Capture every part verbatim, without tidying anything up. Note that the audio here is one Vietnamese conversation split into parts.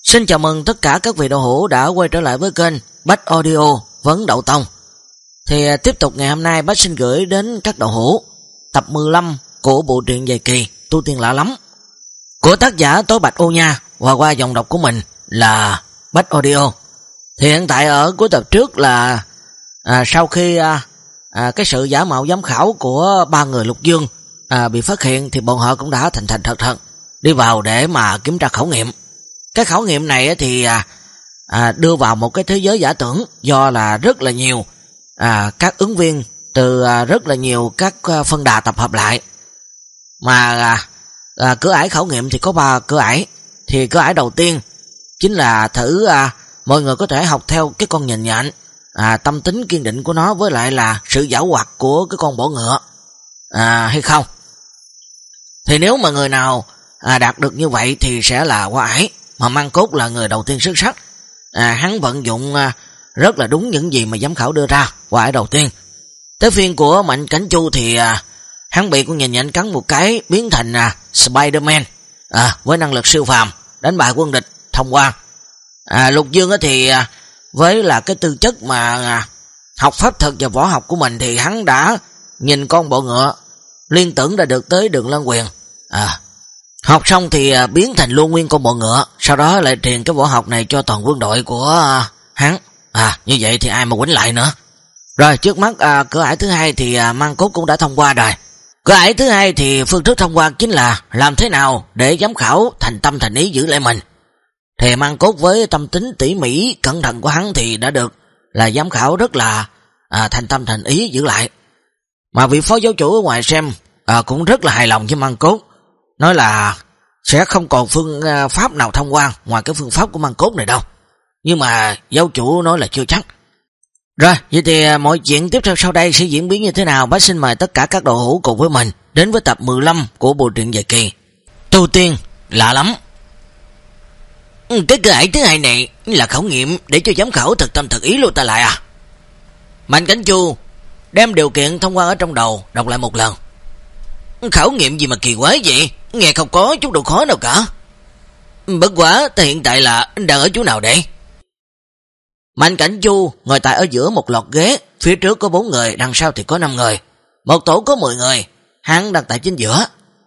Xin chào mừng tất cả các vị đạo hữu đã quay trở lại với kênh Bách Audio Vấn Đậu Tông. Thì tiếp tục ngày hôm nay Bách xin gửi đến các đạo hữu tập mười lăm của bộ truyện dài kỳ Tu Tiên Lạ Lắm của tác giả Tối Bạch Ô Nha và qua dòng đọc của mình là Bách Audio. Thì hiện tại ở cuối tập trước là à, sau khi à, à, cái sự giả mạo giám khảo của ba người Lục Dương à, bị phát hiện thì bọn họ cũng đã thành thành thật thật đi vào để mà kiểm tra khảo nghiệm. Cái khảo nghiệm này thì à, à, đưa vào một cái thế giới giả tưởng do là rất là nhiều à, các ứng viên từ à, rất là nhiều các à, phân đà tập hợp lại. Mà à, à, cửa ải khảo nghiệm thì có ba cửa ải. Thì cửa ải đầu tiên chính là thử à, mọi người có thể học theo cái con nhện nhện, à, tâm tính kiên định của nó với lại là sự giảo hoạt của cái con bọ ngựa à, hay không. Thì nếu mà người nào à, đạt được như vậy thì sẽ là qua ải. Mà Măng Cốt là người đầu tiên xuất sắc. À, hắn vận dụng à, rất là đúng những gì mà giám khảo đưa ra qua ải đầu tiên. Tới phiên của Mạnh Cảnh Chu thì à, hắn bị con nhện nhện cắn một cái biến thành à, Spider-Man à, với năng lực siêu phàm đánh bại quân địch thông qua. À, Lục Dương thì à, với là cái tư chất mà à, học pháp thuật và võ học của mình thì hắn đã nhìn con bọ ngựa liên tưởng đã được tới Đường Lân Quyền. À, học xong thì à, biến thành luôn nguyên con bọ ngựa, sau đó lại truyền cái võ học này cho toàn quân đội của à, hắn. À, như vậy thì ai mà quýnh lại nữa. Rồi trước mắt à, cửa ải thứ hai thì à, Măng Cốt cũng đã thông qua rồi. Cửa ải thứ hai thì phương thức thông qua chính là làm thế nào để giám khảo thành tâm thành ý giữ lại mình. Thì Măng Cốt với tâm tính tỉ mỉ cẩn thận của hắn thì đã được là giám khảo rất là à, thành tâm thành ý giữ lại. Mà vị phó giáo chủ ở ngoài xem à, cũng rất là hài lòng với Măng Cốt, nói là sẽ không còn phương pháp nào thông qua ngoài cái phương pháp của Măng Cốt này đâu. Nhưng mà giáo chủ nói là chưa chắc. Rồi, vậy thì mọi chuyện tiếp theo sau đây sẽ diễn biến như thế nào? Bác xin mời tất cả các đạo hữu cùng với mình đến với tập mười lăm của bộ truyện dài kỳ Tu Tiên Lạ Lắm. Cái cửa ải thứ hai này là khảo nghiệm để cho giám khảo thật tâm thật ý luôn ta lại à? Mạnh Cảnh Chu đem điều kiện thông qua ở trong đầu đọc lại một lần. Khảo nghiệm gì mà kỳ quái vậy? Nghe không có chút độ khó nào cả. Bất quá ta hiện tại là đang ở chỗ nào đây? Mạnh Cảnh Chu ngồi tại ở giữa một loạt ghế, phía trước có bốn người, đằng sau thì có năm người. Một tổ có mười người, hắn đang tại chính giữa.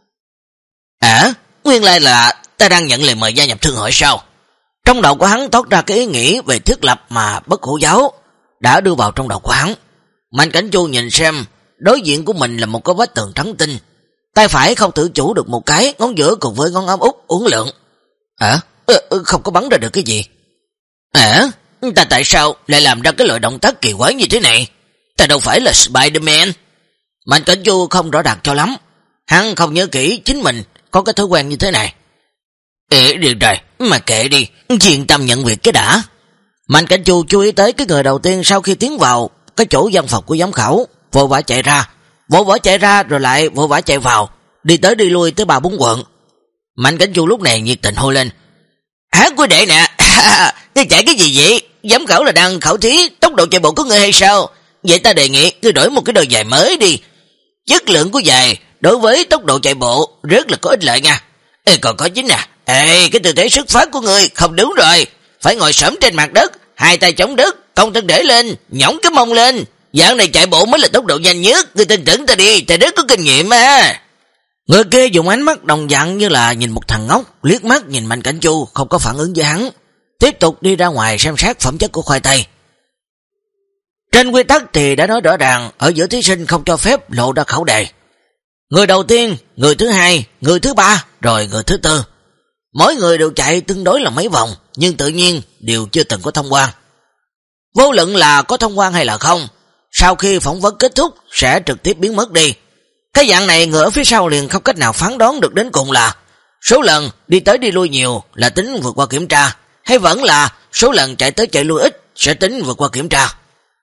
À, nguyên lai là ta đang nhận lời mời gia nhập thương hội sao? Trong đầu của hắn toát ra cái ý nghĩ về thiết lập mà Bất Hủ giáo đã đưa vào trong đầu của hắn. Mạnh Cảnh Chu nhìn xem, đối diện của mình là một cái vách tường trắng tinh. Tay phải không tự chủ được một cái, ngón giữa cùng với ngón áp út uốn lượn. À, không có bắn ra được cái gì. À, ta tại sao lại làm ra cái loại động tác kỳ quái như thế này? Ta đâu phải là Spider-Man. Mạnh Cảnh Chu không rõ ràng cho lắm. Hắn không nhớ kỹ chính mình có cái thói quen như thế này. Ê, được rồi, mà kệ đi, chuyên tâm nhận việc cái đã. Mạnh Cảnh Chu chú ý tới cái người đầu tiên sau khi tiến vào cái chỗ văn phòng của giám khảo, vội vã chạy ra, vội vã chạy ra rồi lại vội vã chạy vào, đi tới đi lui tới ba bốn quận. Mạnh Cảnh Chu lúc này nhiệt tình hô lên: "Hả quý đệ nè, ngươi chạy cái gì vậy? Giám khảo là đang khảo thí tốc độ chạy bộ của ngươi hay sao? Vậy ta đề nghị ngươi đổi một cái đôi giày mới đi. Chất lượng của giày đối với tốc độ chạy bộ rất là có ích lợi nha. Ê, còn có chính nè, ê, cái tư thế xuất phát của ngươi không đúng rồi, phải ngồi xổm trên mặt đất, hai tay chống đất, cong thân để lên, nhõng cái mông lên. Dạng này chạy bộ mới là tốc độ nhanh nhất, ngươi tin tưởng ta đi, ta rất có kinh nghiệm mà." Người kia dùng ánh mắt đồng dạng như là nhìn một thằng ngốc, liếc mắt nhìn Mạnh Cảnh Chu không có phản ứng với hắn, tiếp tục đi ra ngoài xem xét phẩm chất của khoai tây. Trên quy tắc thì đã nói rõ ràng, ở giữa thí sinh không cho phép lộ ra khẩu đề. Người đầu tiên, người thứ hai, người thứ ba, rồi người thứ tư. Mỗi người đều chạy tương đối là mấy vòng, nhưng tự nhiên đều chưa từng có thông quan. Vô luận là có thông quan hay là không, sau khi phỏng vấn kết thúc sẽ trực tiếp biến mất đi. Cái dạng này người ở phía sau liền không cách nào phán đoán được đến cùng là số lần đi tới đi lui nhiều là tính vượt qua kiểm tra, hay vẫn là số lần chạy tới chạy lui ít sẽ tính vượt qua kiểm tra.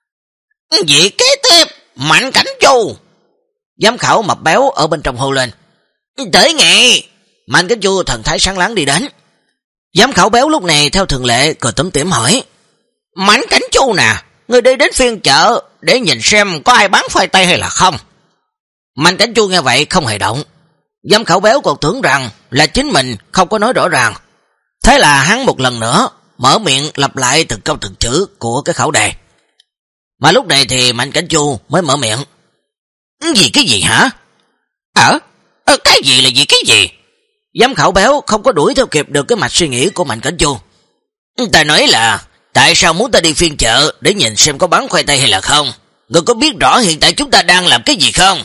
Vị kế tiếp, Mạnh Cảnh Chu. Giám khảo mập béo ở bên trong hô lên. Tới ngay. Mạnh Cảnh Chu thần thái sáng láng đi đến. Giám khảo béo lúc này theo thường lệ cười tủm tỉm hỏi: Mạnh Cảnh Chu nè, người đi đến phiên chợ để nhìn xem có ai bán khoai tây hay là không. Mạnh Cảnh Chu nghe vậy không hề động. Giám khảo béo còn tưởng rằng là chính mình không có nói rõ ràng. Thế là hắn một lần nữa mở miệng lặp lại từng câu từng chữ của cái khẩu đề. Mà lúc này thì Mạnh Cảnh Chu mới mở miệng. Gì cái gì hả? Ờ? Ờ cái gì là gì cái gì? Giám khảo béo không có đuổi theo kịp được cái mạch suy nghĩ của Mạnh Cảnh Chu. Ta nói là tại sao muốn ta đi phiên chợ để nhìn xem có bán khoai tây hay là không? Ngươi có biết rõ hiện tại chúng ta đang làm cái gì không?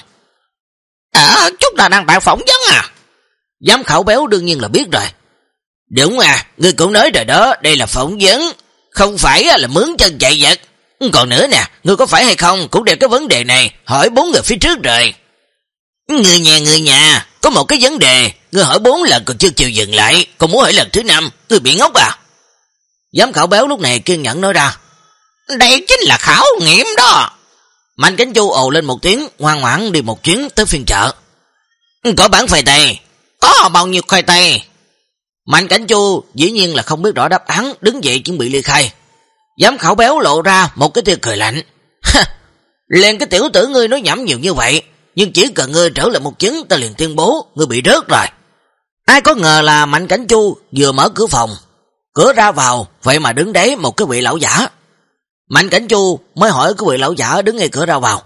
À, chúng ta đang bạn phỏng vấn à? Giám khảo béo đương nhiên là biết rồi. Đúng à, ngươi cũng nói rồi đó, đây là phỏng vấn, không phải là mướn chân chạy vật. Còn nữa nè, ngươi có phải hay không cũng đem cái vấn đề này hỏi bốn người phía trước rồi. Người nhà, người nhà, có một cái vấn đề, ngươi hỏi bốn lần còn chưa chịu dừng lại, còn muốn hỏi lần thứ năm, ngươi bị ngốc à? Giám khảo béo lúc này kiên nhẫn nói ra. Đây chính là khảo nghiệm đó. Mạnh Cảnh Chu ồ lên một tiếng, ngoan ngoãn đi một chuyến tới phiên chợ. Có bán khoai tây? Có bao nhiêu khoai tây? Mạnh Cảnh Chu dĩ nhiên là không biết rõ đáp án, đứng dậy chuẩn bị ly khai. Giám khảo béo lộ ra một cái tia cười lạnh. Liền cái tiểu tử ngươi nói nhảm nhiều như vậy, nhưng chỉ cần ngươi trở lại một chứng ta liền tuyên bố ngươi bị rớt rồi. Ai có ngờ là Mạnh Cảnh Chu vừa mở cửa phòng, cửa ra vào, vậy mà đứng đấy một cái vị lão giả. Mạnh Cảnh Chu mới hỏi cái vị lão giả đứng ngay cửa ra vào.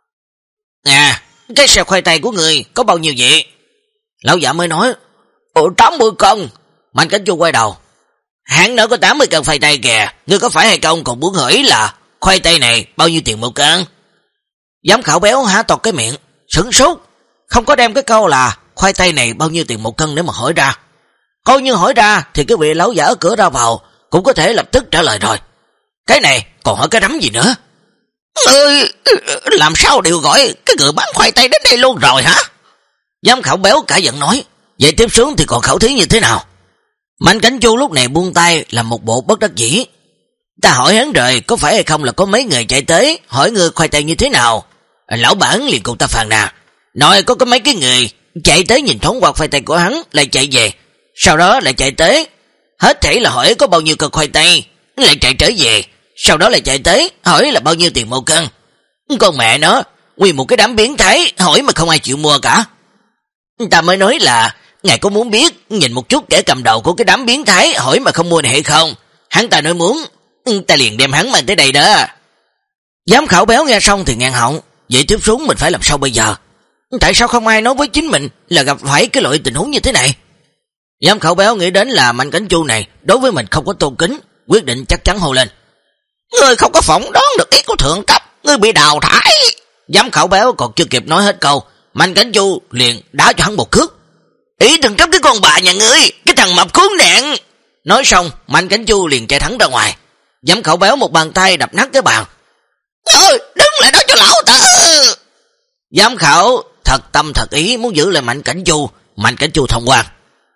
À, cái xe khoai tây của người có bao nhiêu vậy? Lão giả mới nói, tám mươi cân. Mạnh Cảnh Chu quay đầu. Hắn nói có tám mươi cân khoai tây kìa, ngươi có phải hay không còn muốn hỏi là khoai tây này bao nhiêu tiền một cân? Giám khảo béo há toạc cái miệng, sửng sốt, không có đem cái câu là khoai tây này bao nhiêu tiền một cân để mà hỏi ra. Coi như hỏi ra thì cái vị lão giả ở cửa ra vào cũng có thể lập tức trả lời rồi. Cái này còn hỏi cái rắm gì nữa? Ơi, làm sao đều gọi cái người bán khoai tây đến đây luôn rồi hả? Giám khảo béo cả giận nói, vậy tiếp xuống thì còn khảo thí như thế nào? Mạnh Cảnh Chu lúc này buông tay làm một bộ bất đắc dĩ. Ta hỏi hắn rồi, có phải hay không là có mấy người chạy tới hỏi người khoai tây như thế nào? Lão bản liền cùng ta phàn nàn, nói có có mấy cái người chạy tới nhìn thoáng qua khoai tây của hắn lại chạy về, sau đó lại chạy tới hết thảy là hỏi có bao nhiêu cân khoai tây, lại chạy trở về, sau đó lại chạy tới hỏi là bao nhiêu tiền một cân. Con mẹ nó, nguyên một cái đám biến thái hỏi mà không ai chịu mua cả. Ta mới nói là ngài có muốn biết nhìn một chút kẻ cầm đầu của cái đám biến thái hỏi mà không mua này hay không? Hắn ta nói muốn, ta liền đem hắn mang tới đây đó. Giám khảo béo nghe xong thì ngang họng, vậy tiếp xuống mình phải làm sao bây giờ? Tại sao không ai nói với chính mình là gặp phải cái loại tình huống như thế này? Giám khảo béo nghĩ đến là Mạnh Cảnh Chu này đối với mình không có tôn kính, quyết định chắc chắn hô lên. Ngươi không có phỏng đoán được ý của thượng cấp, ngươi bị đào thải. Giám khảo béo còn chưa kịp nói hết câu, Mạnh Cảnh Chu liền đá cho hắn một cước. Ý đừng trách cái con bà nhà ngươi, cái thằng mập khốn nạn. Nói xong, Mạnh Cảnh Chu liền chạy thẳng ra ngoài. Giám khảo béo một bàn tay đập nát cái bàn. Ôi, đứng lại đó cho lão tử. Giám khảo thật tâm thật ý muốn giữ lại Mạnh Cảnh Chu, Mạnh Cảnh Chu thông qua.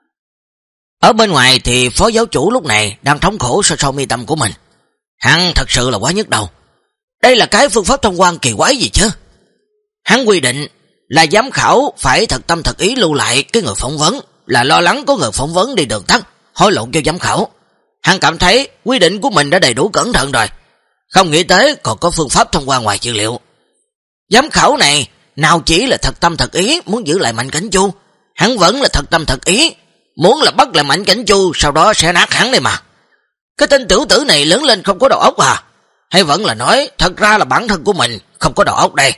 Ở bên ngoài thì phó giáo chủ lúc này đang thống khổ so so mi tâm của mình. Hắn thật sự là quá nhức đầu. Đây là cái phương pháp thông quan kỳ quái gì chứ? Hắn quy định là giám khảo phải thật tâm thật ý lưu lại cái người phỏng vấn, là lo lắng có người phỏng vấn đi đường tắt hối lộ cho giám khảo. Hắn cảm thấy quy định của mình đã đầy đủ cẩn thận rồi, không nghĩ tới còn có phương pháp thông qua ngoài dữ liệu. Giám khảo này nào chỉ là thật tâm thật ý muốn giữ lại Mạnh Cảnh Chu, hắn vẫn là thật tâm thật ý muốn là bắt lại Mạnh Cảnh Chu, sau đó sẽ nát hắn đây mà. Cái tên tiểu tử này lớn lên không có đầu óc à? Hay vẫn là nói thật ra là bản thân của mình không có đầu óc đây?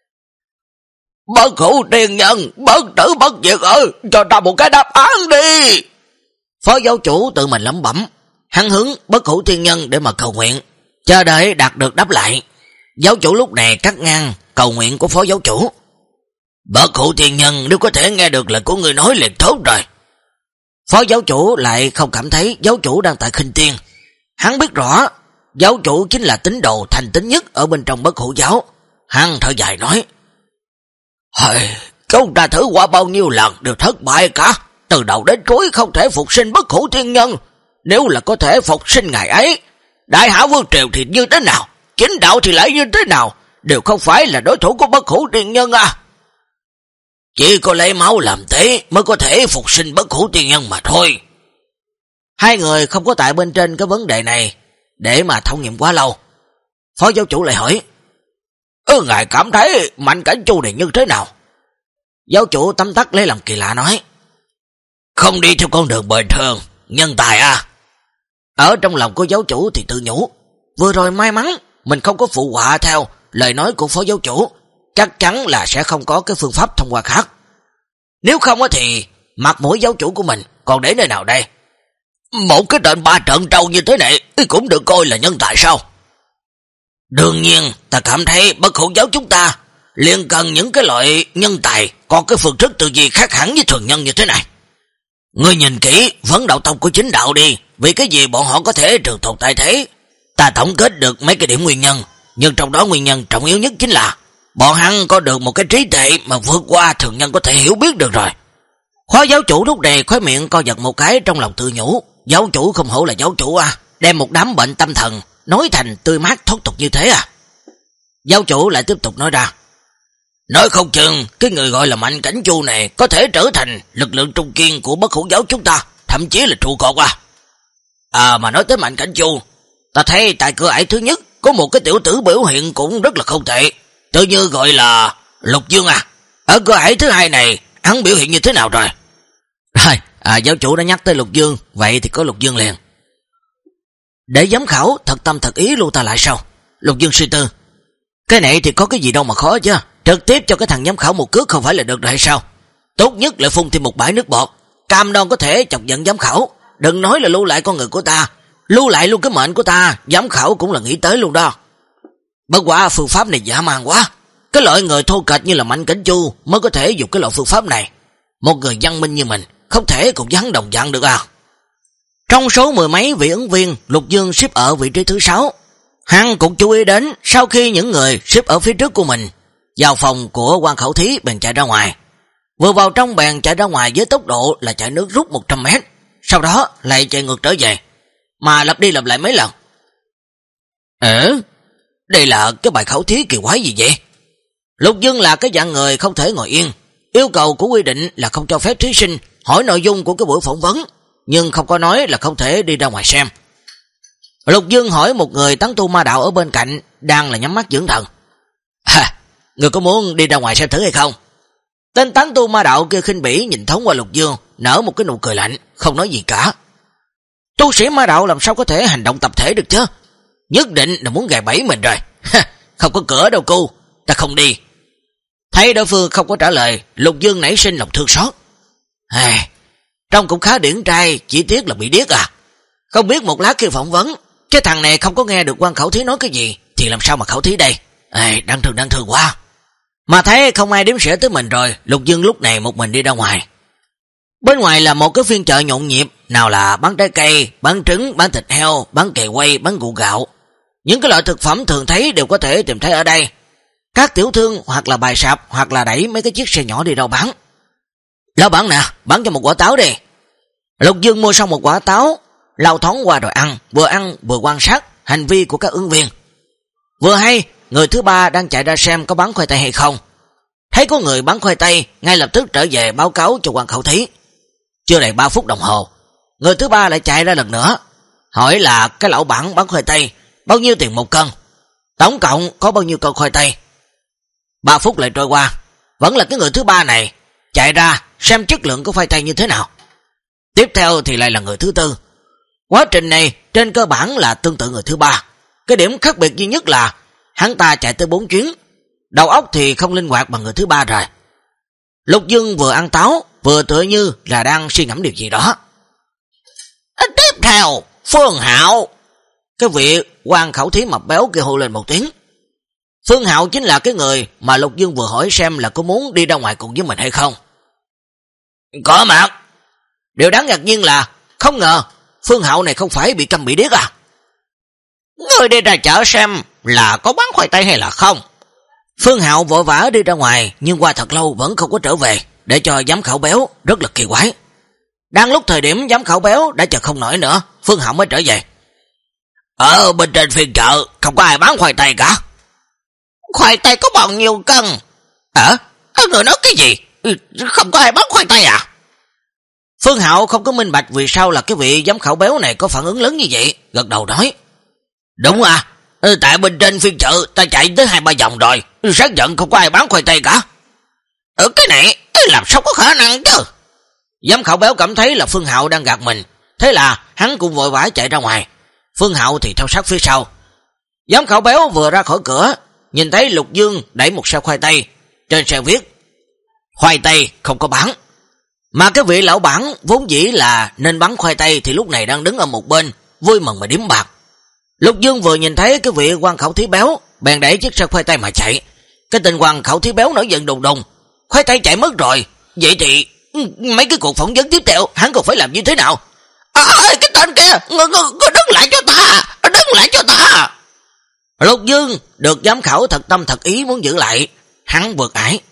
Bất hủ tiên nhân, bất tử bất diệt ơi, cho ta một cái đáp án đi. Phó giáo chủ tự mình lẩm bẩm, hắn hướng bất hủ tiên nhân để mà cầu nguyện, chờ đợi đạt được đáp lại. Giáo chủ lúc này cắt ngang cầu nguyện của phó giáo chủ. Bất hủ tiên nhân nếu có thể nghe được lời của người nói liền tốt rồi. Phó giáo chủ lại không cảm thấy giáo chủ đang tại khinh tiên. Hắn biết rõ giáo chủ chính là tín đồ thành tín nhất ở bên trong bất hủ giáo. Hắn thở dài nói, Hời, chúng ta thử qua bao nhiêu lần đều thất bại cả, từ đầu đến cuối không thể phục sinh bất hủ thiên nhân. Nếu là có thể phục sinh ngày ấy, Đại Hảo Vương Triều thì như thế nào, chính đạo thì lại như thế nào, đều không phải là đối thủ của bất hủ thiên nhân à. Chỉ có lấy máu làm thế mới có thể phục sinh bất hủ thiên nhân mà thôi. Hai người không có tại bên trên cái vấn đề này để mà thảo nghiệm quá lâu. Phó giáo chủ lại hỏi, Ừ, ngài cảm thấy Mạnh Cảnh Chu này như thế nào? Giáo chủ tấm tắc lấy làm kỳ lạ nói, Không đi theo con đường bình thường, nhân tài à. Ở trong lòng của giáo chủ thì tự nhủ, vừa rồi may mắn mình không có phụ họa theo lời nói của phó giáo chủ, chắc chắn là sẽ không có cái phương pháp thông qua khác. Nếu không thì mặt mũi giáo chủ của mình còn để nơi nào đây? Một cái tên ba trận trâu như thế này cũng được coi là nhân tài sao? Đương nhiên, ta cảm thấy Bất Hủ giáo chúng ta liền cần những cái loại nhân tài có cái phương thức tư duy khác hẳn với thường nhân như thế này. Ngươi nhìn kỹ vấn đạo tông của chính đạo đi, vì cái gì bọn họ có thể trường tồn tại thế? Ta tổng kết được mấy cái điểm nguyên nhân, nhưng trong đó nguyên nhân trọng yếu nhất chính là bọn hắn có được một cái trí tuệ mà vượt qua thường nhân có thể hiểu biết được rồi. Phó giáo chủ lúc này khóe miệng co giật một cái, trong lòng tự nhủ, giáo chủ không hổ là giáo chủ à, đem một đám bệnh tâm thần nói thành tươi mát thoát tục như thế à. Giáo chủ lại tiếp tục nói ra, nói không chừng cái người gọi là Mạnh Cảnh Chu này có thể trở thành lực lượng trung kiên của Bất Hủ giáo chúng ta, thậm chí là trụ cột à. À mà nói tới Mạnh Cảnh Chu, ta thấy tại cửa ải thứ nhất có một cái tiểu tử biểu hiện cũng rất là không tệ, tự như gọi là Lục Dương à. Ở cửa ải thứ hai này hắn biểu hiện như thế nào rồi? Rồi, à, giáo chủ đã nhắc tới Lục Dương, vậy thì có Lục Dương liền. Để giám khảo thật tâm thật ý lưu ta lại sao? Lục Dương suy tư, cái này thì có cái gì đâu mà khó chứ, trực tiếp cho cái thằng giám khảo một cước không phải là được rồi hay sao? Tốt nhất lại phun thêm một bãi nước bọt, cam đoan có thể chọc giận giám khảo. Đừng nói là lưu lại con người của ta, lưu lại luôn cái mệnh của ta, giám khảo cũng là nghĩ tới luôn đó. Bất quả phương pháp này dã man quá, cái loại người thô kệch như là Mạnh Cảnh Chu mới có thể dùng cái loại phương pháp này. Một người văn minh như mình không thể cùng với hắn đồng dạng được à. Trong số mười mấy vị ứng viên, Lục Dương xếp ở vị trí thứ sáu. Hắn cũng chú ý đến sau khi những người xếp ở phía trước của mình vào phòng của quan khảo thí bèn chạy ra ngoài. Vừa vào trong bèn chạy ra ngoài với tốc độ là chạy nước rút một trăm mét, sau đó lại chạy ngược trở về, mà lặp đi lặp lại mấy lần. Ừ, đây là cái bài khảo thí kỳ quái gì vậy? Lục Dương là cái dạng người không thể ngồi yên. Yêu cầu của quy định là không cho phép thí sinh hỏi nội dung của cái buổi phỏng vấn, nhưng không có nói là không thể đi ra ngoài xem. Lục Dương hỏi một người tán tu ma đạo ở bên cạnh, đang là nhắm mắt dưỡng thần. À, người có muốn đi ra ngoài xem thử hay không? Tên tán tu ma đạo kia khinh bỉ nhìn thoáng qua Lục Dương, nở một cái nụ cười lạnh, không nói gì cả. Tu sĩ ma đạo làm sao có thể hành động tập thể được chứ? Nhất định là muốn gài bẫy mình rồi. Không có cửa đâu cô, ta không đi. Thấy đối phương không có trả lời, Lục Dương nảy sinh lòng thương xót. À, trông cũng khá điển trai, chỉ tiếc là bị điếc à. Không biết một lát khi phỏng vấn, cái thằng này không có nghe được quan khảo thí nói cái gì, thì làm sao mà khảo thí đây? À, đáng thương đáng thương quá. Mà thấy không ai đếm xỉa tới mình rồi, Lục Dương lúc này một mình đi ra ngoài. Bên ngoài là một cái phiên chợ nhộn nhịp, nào là bán trái cây, bán trứng, bán thịt heo, bán kề quay, bán rượu gạo. Những cái loại thực phẩm thường thấy đều có thể tìm thấy ở đây. Các tiểu thương hoặc là bài sạp hoặc là đẩy mấy cái chiếc xe nhỏ đi đâu bán. Lão bản nè, bán cho một quả táo đi. Lục Dương mua xong một quả táo, lao thoáng qua rồi ăn, vừa ăn vừa quan sát hành vi của các ứng viên. Vừa hay, người thứ ba đang chạy ra xem có bán khoai tây hay không. Thấy có người bán khoai tây, ngay lập tức trở về báo cáo cho quan khảo thí. Chưa đầy ba phút đồng hồ, người thứ ba lại chạy ra lần nữa, hỏi là cái lão bản bán khoai tây bao nhiêu tiền một cân, tổng cộng có bao nhiêu cân khoai tây. Ba phút lại trôi qua, vẫn là cái người thứ ba này chạy ra xem chất lượng của khoai tây như thế nào. Tiếp theo thì lại là người thứ tư. Quá trình này trên cơ bản là tương tự người thứ ba. Cái điểm khác biệt duy nhất là hắn ta chạy tới bốn chuyến, đầu óc thì không linh hoạt bằng người thứ ba rồi. Lục Dương vừa ăn táo, vừa tựa như là đang suy ngẫm điều gì đó. Tiếp theo, Phương Hạo. Cái vị quan khảo thí mập béo kia hô lên một tiếng. Phương Hạo chính là cái người mà Lục Dương vừa hỏi xem là có muốn đi ra ngoài cùng với mình hay không. Có mặt. Điều đáng ngạc nhiên là không ngờ Phương Hạo này không phải bị câm bị điếc à. Người đi ra chợ xem là có bán khoai tây hay là không? Phương Hạo vội vã đi ra ngoài, nhưng qua thật lâu vẫn không có trở về, để cho giám khảo béo rất là kỳ quái. Đang lúc thời điểm giám khảo béo đã chờ không nổi nữa, Phương Hạo mới trở về. Ở bên trên phiên chợ không có ai bán khoai tây cả. Khoai tây có bao nhiêu cân? Ờ, à, người nói cái gì? Không có ai bán khoai tây à? Phương Hạo không có minh bạch vì sao là cái vị giám khảo béo này có phản ứng lớn như vậy, gật đầu nói. Đúng à, tại bên trên phiên chợ ta chạy tới hai ba vòng rồi, xác nhận không có ai bán khoai tây cả. Ở cái này làm sao có khả năng chứ? Giám khảo béo cảm thấy là Phương Hạo đang gạt mình, Thế là hắn cũng vội vã chạy ra ngoài, Phương Hạo thì theo sát phía sau. Giám khảo Béo vừa ra khỏi cửa, nhìn thấy Lục Dương đẩy một xe khoai tây, trên xe viết khoai tây không có bán. Mà cái vị lão bản vốn dĩ là nên bán khoai tây thì lúc này đang đứng ở một bên, vui mừng mà điếm bạc. Lục Dương vừa nhìn thấy cái vị quan khảo thí Béo, bèn đẩy chiếc xe khoai tây mà chạy. Cái tên quan khảo thí Béo nổi giận đùng đùng, khoai tây chạy mất rồi, vậy thì mấy cái cuộc phỏng vấn tiếp theo hắn còn phải làm như thế nào? À, cái tên kia, ngươi đứng lại cho ta, đứng lại cho ta. Lục Dương được giám khảo thật tâm thật ý muốn giữ lại, hắn vượt ải.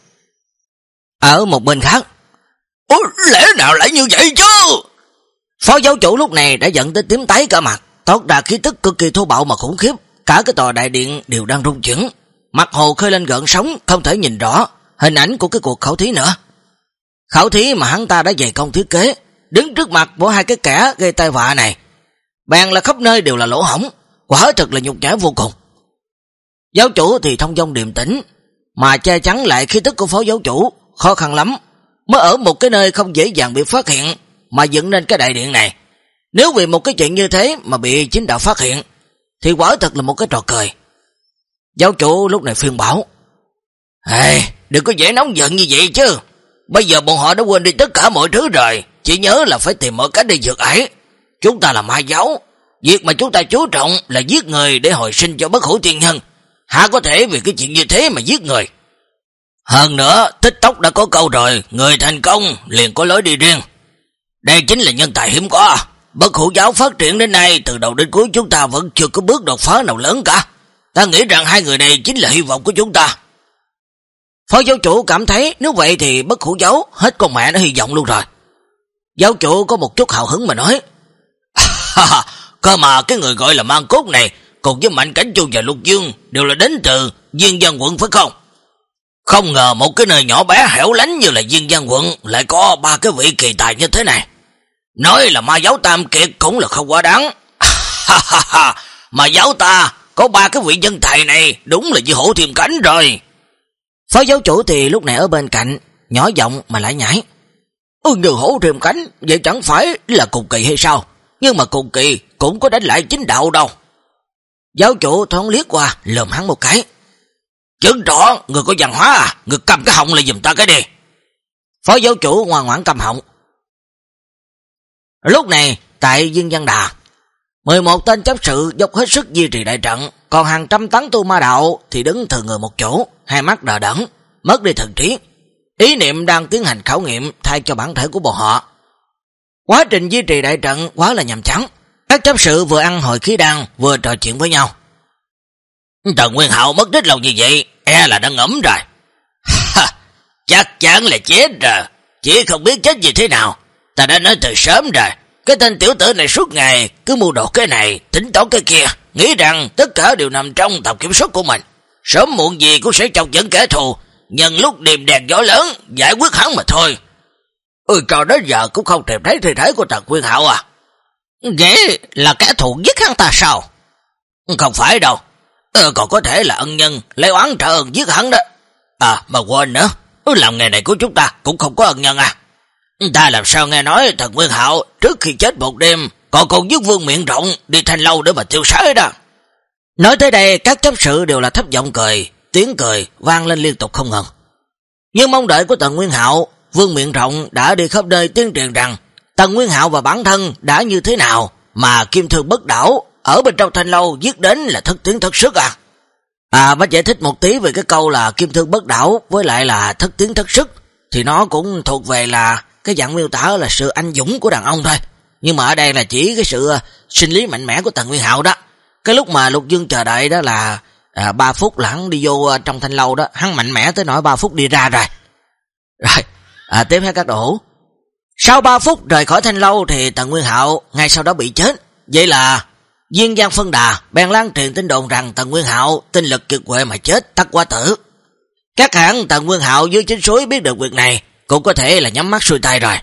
Ở một bên khác, ủa, lẽ nào lại như vậy chứ? Phó giáo chủ lúc này đã giận tới tím tái cả mặt, toát ra khí tức cực kỳ thô bạo mà khủng khiếp, cả cái tòa đại điện đều đang rung chuyển, mặt hồ khơi lên gợn sóng, không thể nhìn rõ hình ảnh của cái cuộc khảo thí nữa. Khảo thí mà hắn ta đã dày công thiết kế, đứng trước mặt của hai cái kẻ gây tai họa này, bàn là khắp nơi đều là lỗ hổng, quả thật là nhục nhã vô cùng. Giáo chủ thì thông dong điềm tĩnh, mà che chắn lại khí tức của phó giáo chủ khó khăn lắm, mới ở một cái nơi không dễ dàng bị phát hiện mà dựng nên cái đại điện này. Nếu vì một cái chuyện như thế mà bị chính đạo phát hiện thì quả thật là một cái trò cười. Giáo chủ lúc này phiên bảo, hey, đừng có dễ nóng giận như vậy chứ, bây giờ bọn họ đã quên đi tất cả mọi thứ rồi, chỉ nhớ là phải tìm mọi cách để vượt ải. Chúng ta là ma giáo, việc mà chúng ta chú trọng là giết người để hồi sinh cho bất hủ tiên nhân, há có thể vì cái chuyện như thế mà giết người. Hơn nữa, TikTok đã có câu rồi, người thành công liền có lối đi riêng. Đây chính là nhân tài hiếm có. Bất hủ giáo phát triển đến nay, từ đầu đến cuối chúng ta vẫn chưa có bước đột phá nào lớn cả. Ta nghĩ rằng hai người này chính là hy vọng của chúng ta. Phó giáo chủ cảm thấy nếu vậy thì bất hủ giáo hết con mẹ nó hy vọng luôn rồi. Giáo chủ có một chút hào hứng mà nói, cơ mà cái người gọi là mang cốt này cùng với Mạnh Cảnh Chu và Lục Dương đều là đến từ Diên Giang quận phải không? Không ngờ một cái nơi nhỏ bé hẻo lánh như là Diên Giang quận lại có ba cái vị kỳ tài như thế này. Nói là ma giáo Tam Kiệt cũng là không quá đáng. Mà giáo ta có ba cái vị nhân tài này đúng là như hổ thêm cánh rồi. Phó giáo chủ thì lúc này ở bên cạnh, nhỏ giọng mà lại nhảy. Ừ, như hổ thêm cánh, vậy chẳng phải là cùng kỳ hay sao? Nhưng mà cùng kỳ cũng có đánh lại chính đạo đâu. Giáo chủ thoáng liếc qua, lườm hắn một cái. Chứng rõ, người có văn hóa à, người cầm cái họng lại giùm ta cái đi. Phó giáo chủ ngoan ngoãn cầm họng. Lúc này, tại Diên Văn Đà, mười một tên chấp sự dốc hết sức duy trì đại trận, còn hàng trăm tấn tu ma đạo thì đứng thừa người một chỗ, hai mắt đờ đẫn, mất đi thần trí. Ý niệm đang tiến hành khảo nghiệm thay cho bản thể của bọn họ. Quá trình duy trì đại trận quá là nhàm chán. Các chấp sự vừa ăn hồi khí đan vừa trò chuyện với nhau. Tần Nguyên Hạo mất tích lâu như vậy, e là đã ngẫm rồi. Chắc chắn là chết rồi, chỉ không biết chết như thế nào. Ta đã nói từ sớm rồi, cái tên tiểu tử này suốt ngày cứ mưu đồ cái này, tính toán cái kia, nghĩ rằng tất cả đều nằm trong tầm kiểm soát của mình. Sớm muộn gì cũng sẽ chọc dẫn kẻ thù, nhân lúc điềm đèn gió lớn giải quyết hắn mà thôi. Ừ, trò đến giờ cũng không tìm thấy thi thể của Tần Nguyên Hạo à? Vậy là kẻ thù giết hắn ta sao? Không phải đâu, ừ, còn có thể là ân nhân lấy oán trả ơn giết hắn đó. À mà quên nữa, làm nghề này của chúng ta cũng không có ân nhân à. Ta làm sao nghe nói Tần Nguyên Hạo trước khi chết một đêm còn còn giúp Vương Miện Rộng đi Thanh Lâu để mà tiêu sái đó. Nói tới đây các chấp sự đều là thấp giọng cười, tiếng cười vang lên liên tục không ngừng. Nhưng mong đợi của Tần Nguyên Hạo, Vương Miện Rộng đã đi khắp nơi tuyên truyền rằng Tần Nguyên Hạo và bản thân đã như thế nào mà kim thương bất đảo ở bên trong Thanh Lâu giết đến là thất tiếng thất sức à. À mới giải thích một tí về cái câu là kim thương bất đảo với lại là thất tiếng thất sức thì nó cũng thuộc về là cái dạng miêu tả là sự anh dũng của đàn ông thôi. Nhưng mà ở đây là chỉ cái sự sinh lý mạnh mẽ của Tần Nguyên Hạo đó. Cái lúc mà Lục Dương chờ đợi đó là à, ba phút là hắn đi vô trong Thanh Lâu đó, hắn mạnh mẽ tới nỗi ba phút đi ra rồi. Rồi, à, tiếp theo các đồ. Sau ba phút rời khỏi Thanh Lâu thì Tần Nguyên Hạo ngay sau đó bị chết. Vậy là Diên Giang phân đà bèn lan truyền tin đồn rằng Tần Nguyên Hạo tinh lực kiệt quệ mà chết tắc quá tử. Các hãng Tần Nguyên Hạo dưới chính suối biết được việc này cũng có thể là nhắm mắt xuôi tay rồi.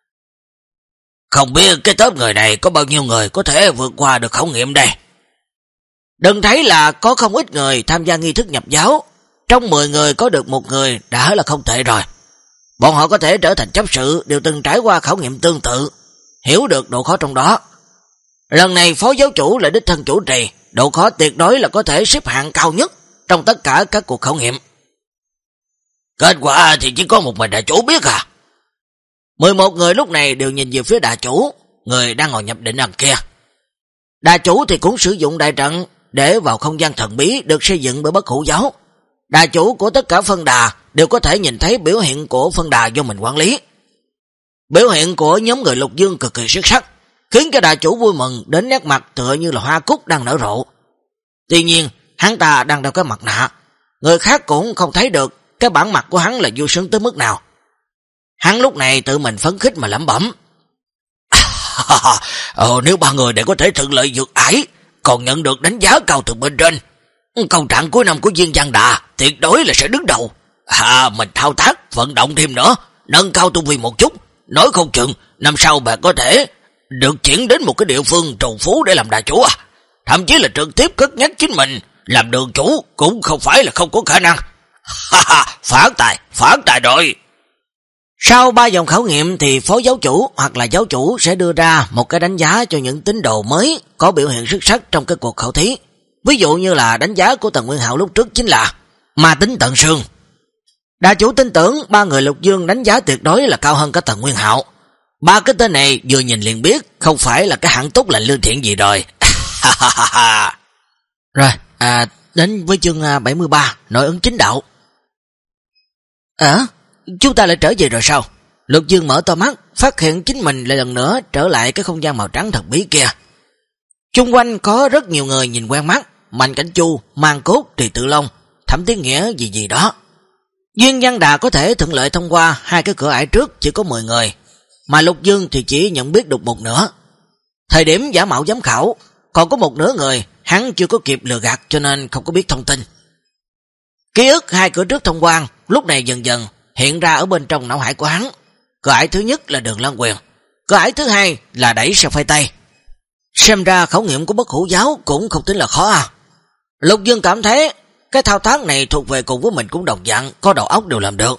Không biết cái tốp người này có bao nhiêu người có thể vượt qua được khảo nghiệm đây. Đừng thấy là có không ít người tham gia nghi thức nhập giáo, trong mười người có được một người đã là không tệ rồi. Bọn họ có thể trở thành chấp sự đều từng trải qua khảo nghiệm tương tự. hiểu được độ khó trong đó. Lần này phó giáo chủ lại đích thân chủ trì, độ khó tuyệt đối là có thể xếp hạng cao nhất trong tất cả các cuộc khảo nghiệm. Kết quả thì chỉ có một mình đại chủ biết à. mười một người lúc này đều nhìn về phía đại chủ, người đang ngồi nhập định đằng kia. Đại chủ thì cũng sử dụng đại trận để vào không gian thần bí được xây dựng bởi Bất Hủ giáo. Đại chủ của tất cả phân đà đều có thể nhìn thấy biểu hiện của phân đà do mình quản lý. Biểu hiện của nhóm người Lục Dương cực kỳ xuất sắc, khiến cho đại chủ vui mừng đến nét mặt tựa như là hoa cúc đang nở rộ. Tuy nhiên, hắn ta đang đeo cái mặt nạ, người khác cũng không thấy được cái bản mặt của hắn là vui sướng tới mức nào. Hắn lúc này tự mình phấn khích mà lẩm bẩm. ờ, nếu ba người để có thể thuận lợi vượt ải, còn nhận được đánh giá cao từ bên trên, công trạng cuối năm của Viên Văn Đà tuyệt đối là sẽ đứng đầu. À, mình thao tác, vận động thêm nữa, nâng cao tu vi một chút, nói không chừng năm sau bạn có thể được chuyển đến một cái địa phương trù phú để làm đại chủ à. Thậm chí là trực tiếp cất nhắc chính mình làm đường chủ cũng không phải là không có khả năng. Phản tài, phản tài rồi. Sau ba vòng khảo nghiệm thì phó giáo chủ hoặc là giáo chủ sẽ đưa ra một cái đánh giá cho những tín đồ mới có biểu hiện xuất sắc trong cái cuộc khảo thí. Ví dụ như là đánh giá của Tần Nguyên Hạo lúc trước chính là ma tính tận xương. Đại chủ tin tưởng ba người Lục Dương đánh giá tuyệt đối là cao hơn cả Tần Nguyên Hạo. Ba cái tên này vừa nhìn liền biết không phải là cái hạng tốt lành lương thiện gì rồi. Rồi, à, đến với chương bảy mươi ba, nội ứng chính đạo. À, chúng ta lại trở về rồi sao? Lục Dương mở to mắt, phát hiện chính mình lại lần nữa trở lại cái không gian màu trắng thần bí kia. Chung quanh có rất nhiều người nhìn quen mắt, Mạnh Cảnh Chu, Mang Cốt, Trì Tự Long, Thẩm Tiến Nghĩa gì gì đó. Viên Văn Đà có thể thuận lợi thông qua hai cái cửa ải trước chỉ có mười người, mà Lục Dương thì chỉ nhận biết được một nửa. Thời điểm giả mạo giám khảo, còn có một nửa người hắn chưa có kịp lừa gạt cho nên không có biết thông tin. Ký ức hai cửa trước thông quan lúc này dần dần hiện ra ở bên trong não hải của hắn. Cửa ải thứ nhất là Đường Lan Quyền, cửa ải thứ hai là đẩy xe phai tay. Xem ra khảo nghiệm của Bất Hủ giáo cũng không tính là khó à. Lục Dương cảm thấy cái thao tác này thuộc về cùng với mình cũng đồng dạng, có đầu óc đều làm được.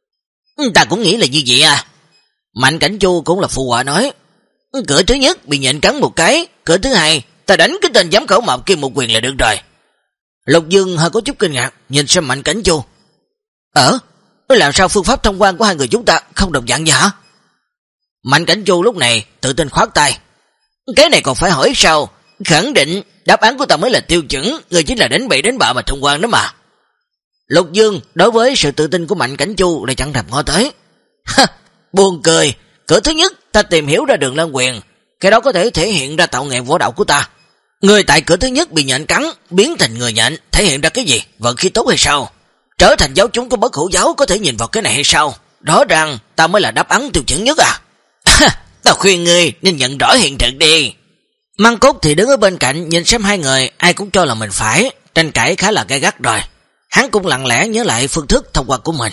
Ta cũng nghĩ là như vậy à. Mạnh Cảnh Chu cũng là phụ họa nói. Cửa thứ nhất bị nhện cắn một cái, cửa thứ hai ta đánh cái tên giám khảo mập kia một quyền là được rồi. Lục Dương hơi có chút kinh ngạc nhìn xem Mạnh Cảnh Chu. Ờ, làm sao phương pháp thông quan của hai người chúng ta không đồng dạng vậy hả? Mạnh Cảnh Chu lúc này tự tin khoát tay. Cái này còn phải hỏi sao? Khẳng định đáp án của ta mới là tiêu chuẩn, người chính là đánh bậy đánh bạ mà thông quan đó mà. Lục Dương đối với sự tự tin của Mạnh Cảnh Chu lại chẳng thèm ngó tới. Ha, buồn cười, cửa thứ nhất ta tìm hiểu ra Đường Lan Quyền, cái đó có thể thể hiện ra tạo nghệ võ đạo của ta. Người tại cửa thứ nhất bị nhện cắn, biến thành người nhện, thể hiện ra cái gì? Vận khí tốt hay sao? Trở thành giáo chúng của Bất Hủ giáo có thể nhìn vào cái này hay sao? Rõ ràng ta mới là đáp án tiêu chuẩn nhất à. Ta khuyên ngươi nên nhận rõ hiện thực đi. Mang Cốt thì đứng ở bên cạnh nhìn xem hai người, ai cũng cho là mình phải, tranh cãi khá là gay gắt rồi. Hắn cũng lặng lẽ nhớ lại phương thức thông qua của mình.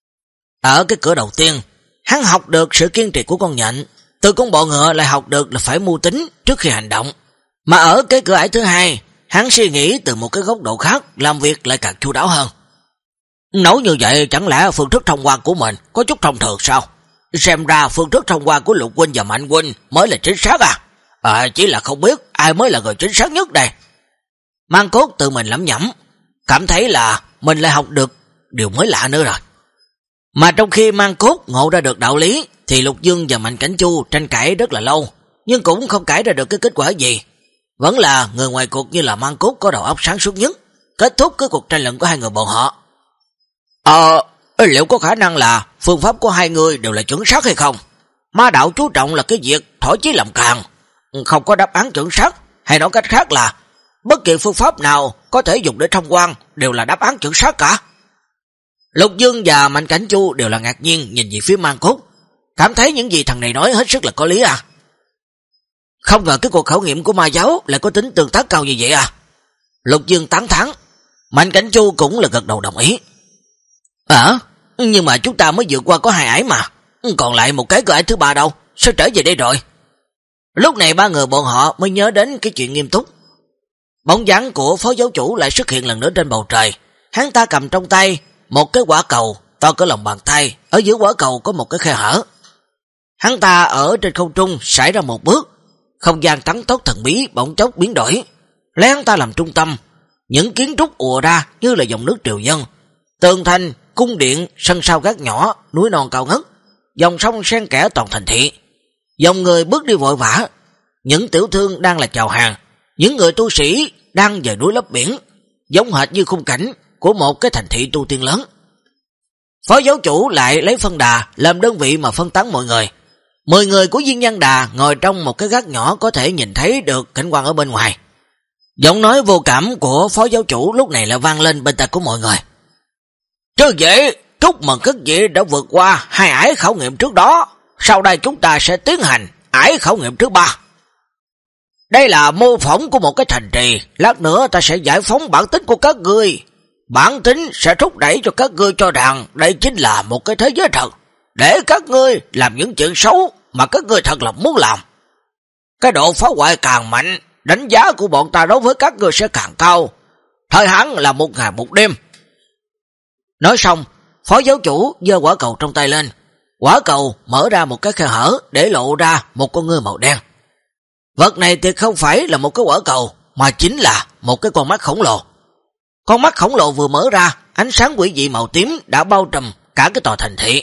Ở cái cửa đầu tiên, hắn học được sự kiên trì của con nhện, từ con bọ ngựa lại học được là phải mưu tính trước khi hành động. Mà ở cái cửa ải thứ hai, hắn suy nghĩ từ một cái góc độ khác, làm việc lại càng chu đáo hơn. Nói như vậy chẳng lẽ phương thức thông qua của mình có chút thông thường sao? Xem ra phương thức thông qua của Lục huynh và Mạnh huynh mới là chính xác à? À, chỉ là không biết ai mới là người chính xác nhất đây. Mang Cốt tự mình lẩm nhẩm, cảm thấy là mình lại học được điều mới lạ nữa rồi. Mà trong khi Mang Cốt ngộ ra được đạo lý thì Lục Dương và Mạnh Cảnh Chu tranh cãi rất là lâu, nhưng cũng không cãi ra được cái kết quả gì. Vẫn là người ngoài cuộc như là Mang Cốt có đầu óc sáng suốt nhất, kết thúc cái cuộc tranh luận của hai người bọn họ. Ờ, liệu có khả năng là phương pháp của hai người đều là chuẩn xác hay không? Ma đạo chú trọng là cái việc thổi chí làm càng, không có đáp án chuẩn xác, hay nói cách khác là bất kỳ phương pháp nào có thể dùng để thông quan đều là đáp án chuẩn xác cả. Lục Dương và Mạnh Cảnh Chu đều là ngạc nhiên nhìn về phía Mang Cốt, cảm thấy những gì thằng này nói hết sức là có lý à. Không ngờ cái cuộc khảo nghiệm của ma giáo lại có tính tương tác cao như vậy à. Lục Dương tán thán, Mạnh Cảnh Chu cũng là gật đầu đồng ý. À, nhưng mà chúng ta mới vượt qua có hai ải mà, còn lại một cái cửa ải thứ ba đâu, sao trở về đây rồi? Lúc này ba người bọn họ mới nhớ đến cái chuyện nghiêm túc. Bóng dáng của phó giáo chủ lại xuất hiện lần nữa trên bầu trời. Hắn ta cầm trong tay một cái quả cầu to cỡ lòng bàn tay, ở giữa quả cầu có một cái khe hở. Hắn ta ở trên không trung xảy ra một bước, không gian tăng tốc thần bí bỗng chốc biến đổi, lấy hắn ta làm trung tâm, những kiến trúc ùa ra như là dòng nước triều dân, tường thành, cung điện, sân sau gác nhỏ, núi non cao ngất, dòng sông xen kẽ toàn thành thị. Dòng người bước đi vội vã, những tiểu thương đang là chào hàng, những người tu sĩ đang dời núi lấp biển, giống hệt như khung cảnh của một cái thành thị tu tiên lớn. Phó giáo chủ lại lấy phân đà làm đơn vị mà phân tán mọi người. Mười người của Viên Nhân Đà ngồi trong một cái gác nhỏ có thể nhìn thấy được cảnh quan ở bên ngoài. Giọng nói vô cảm của phó giáo chủ lúc này lại vang lên bên tai của mọi người. Chứ vậy, chúc mừng các vị đã vượt qua hai ải khảo nghiệm trước đó. Sau đây chúng ta sẽ tiến hành ải khảo nghiệm thứ ba. Đây là mô phỏng của một cái thành trì. Lát nữa ta sẽ giải phóng bản tính của các ngươi. Bản tính sẽ thúc đẩy cho các ngươi cho rằng đây chính là một cái thế giới thật, để các ngươi làm những chuyện xấu mà các ngươi thật lòng muốn làm. Cái độ phá hoại càng mạnh, đánh giá của bọn ta đối với các ngươi sẽ càng cao. Thời hạn là một ngày một đêm. Nói xong, phó giáo chủ giơ quả cầu trong tay lên. Quả cầu mở ra một cái khe hở để lộ ra một con ngươi màu đen. Vật này thì không phải là một cái quả cầu, mà chính là một cái con mắt khổng lồ. Con mắt khổng lồ vừa mở ra, ánh sáng quỷ dị màu tím đã bao trùm cả cái tòa thành thị.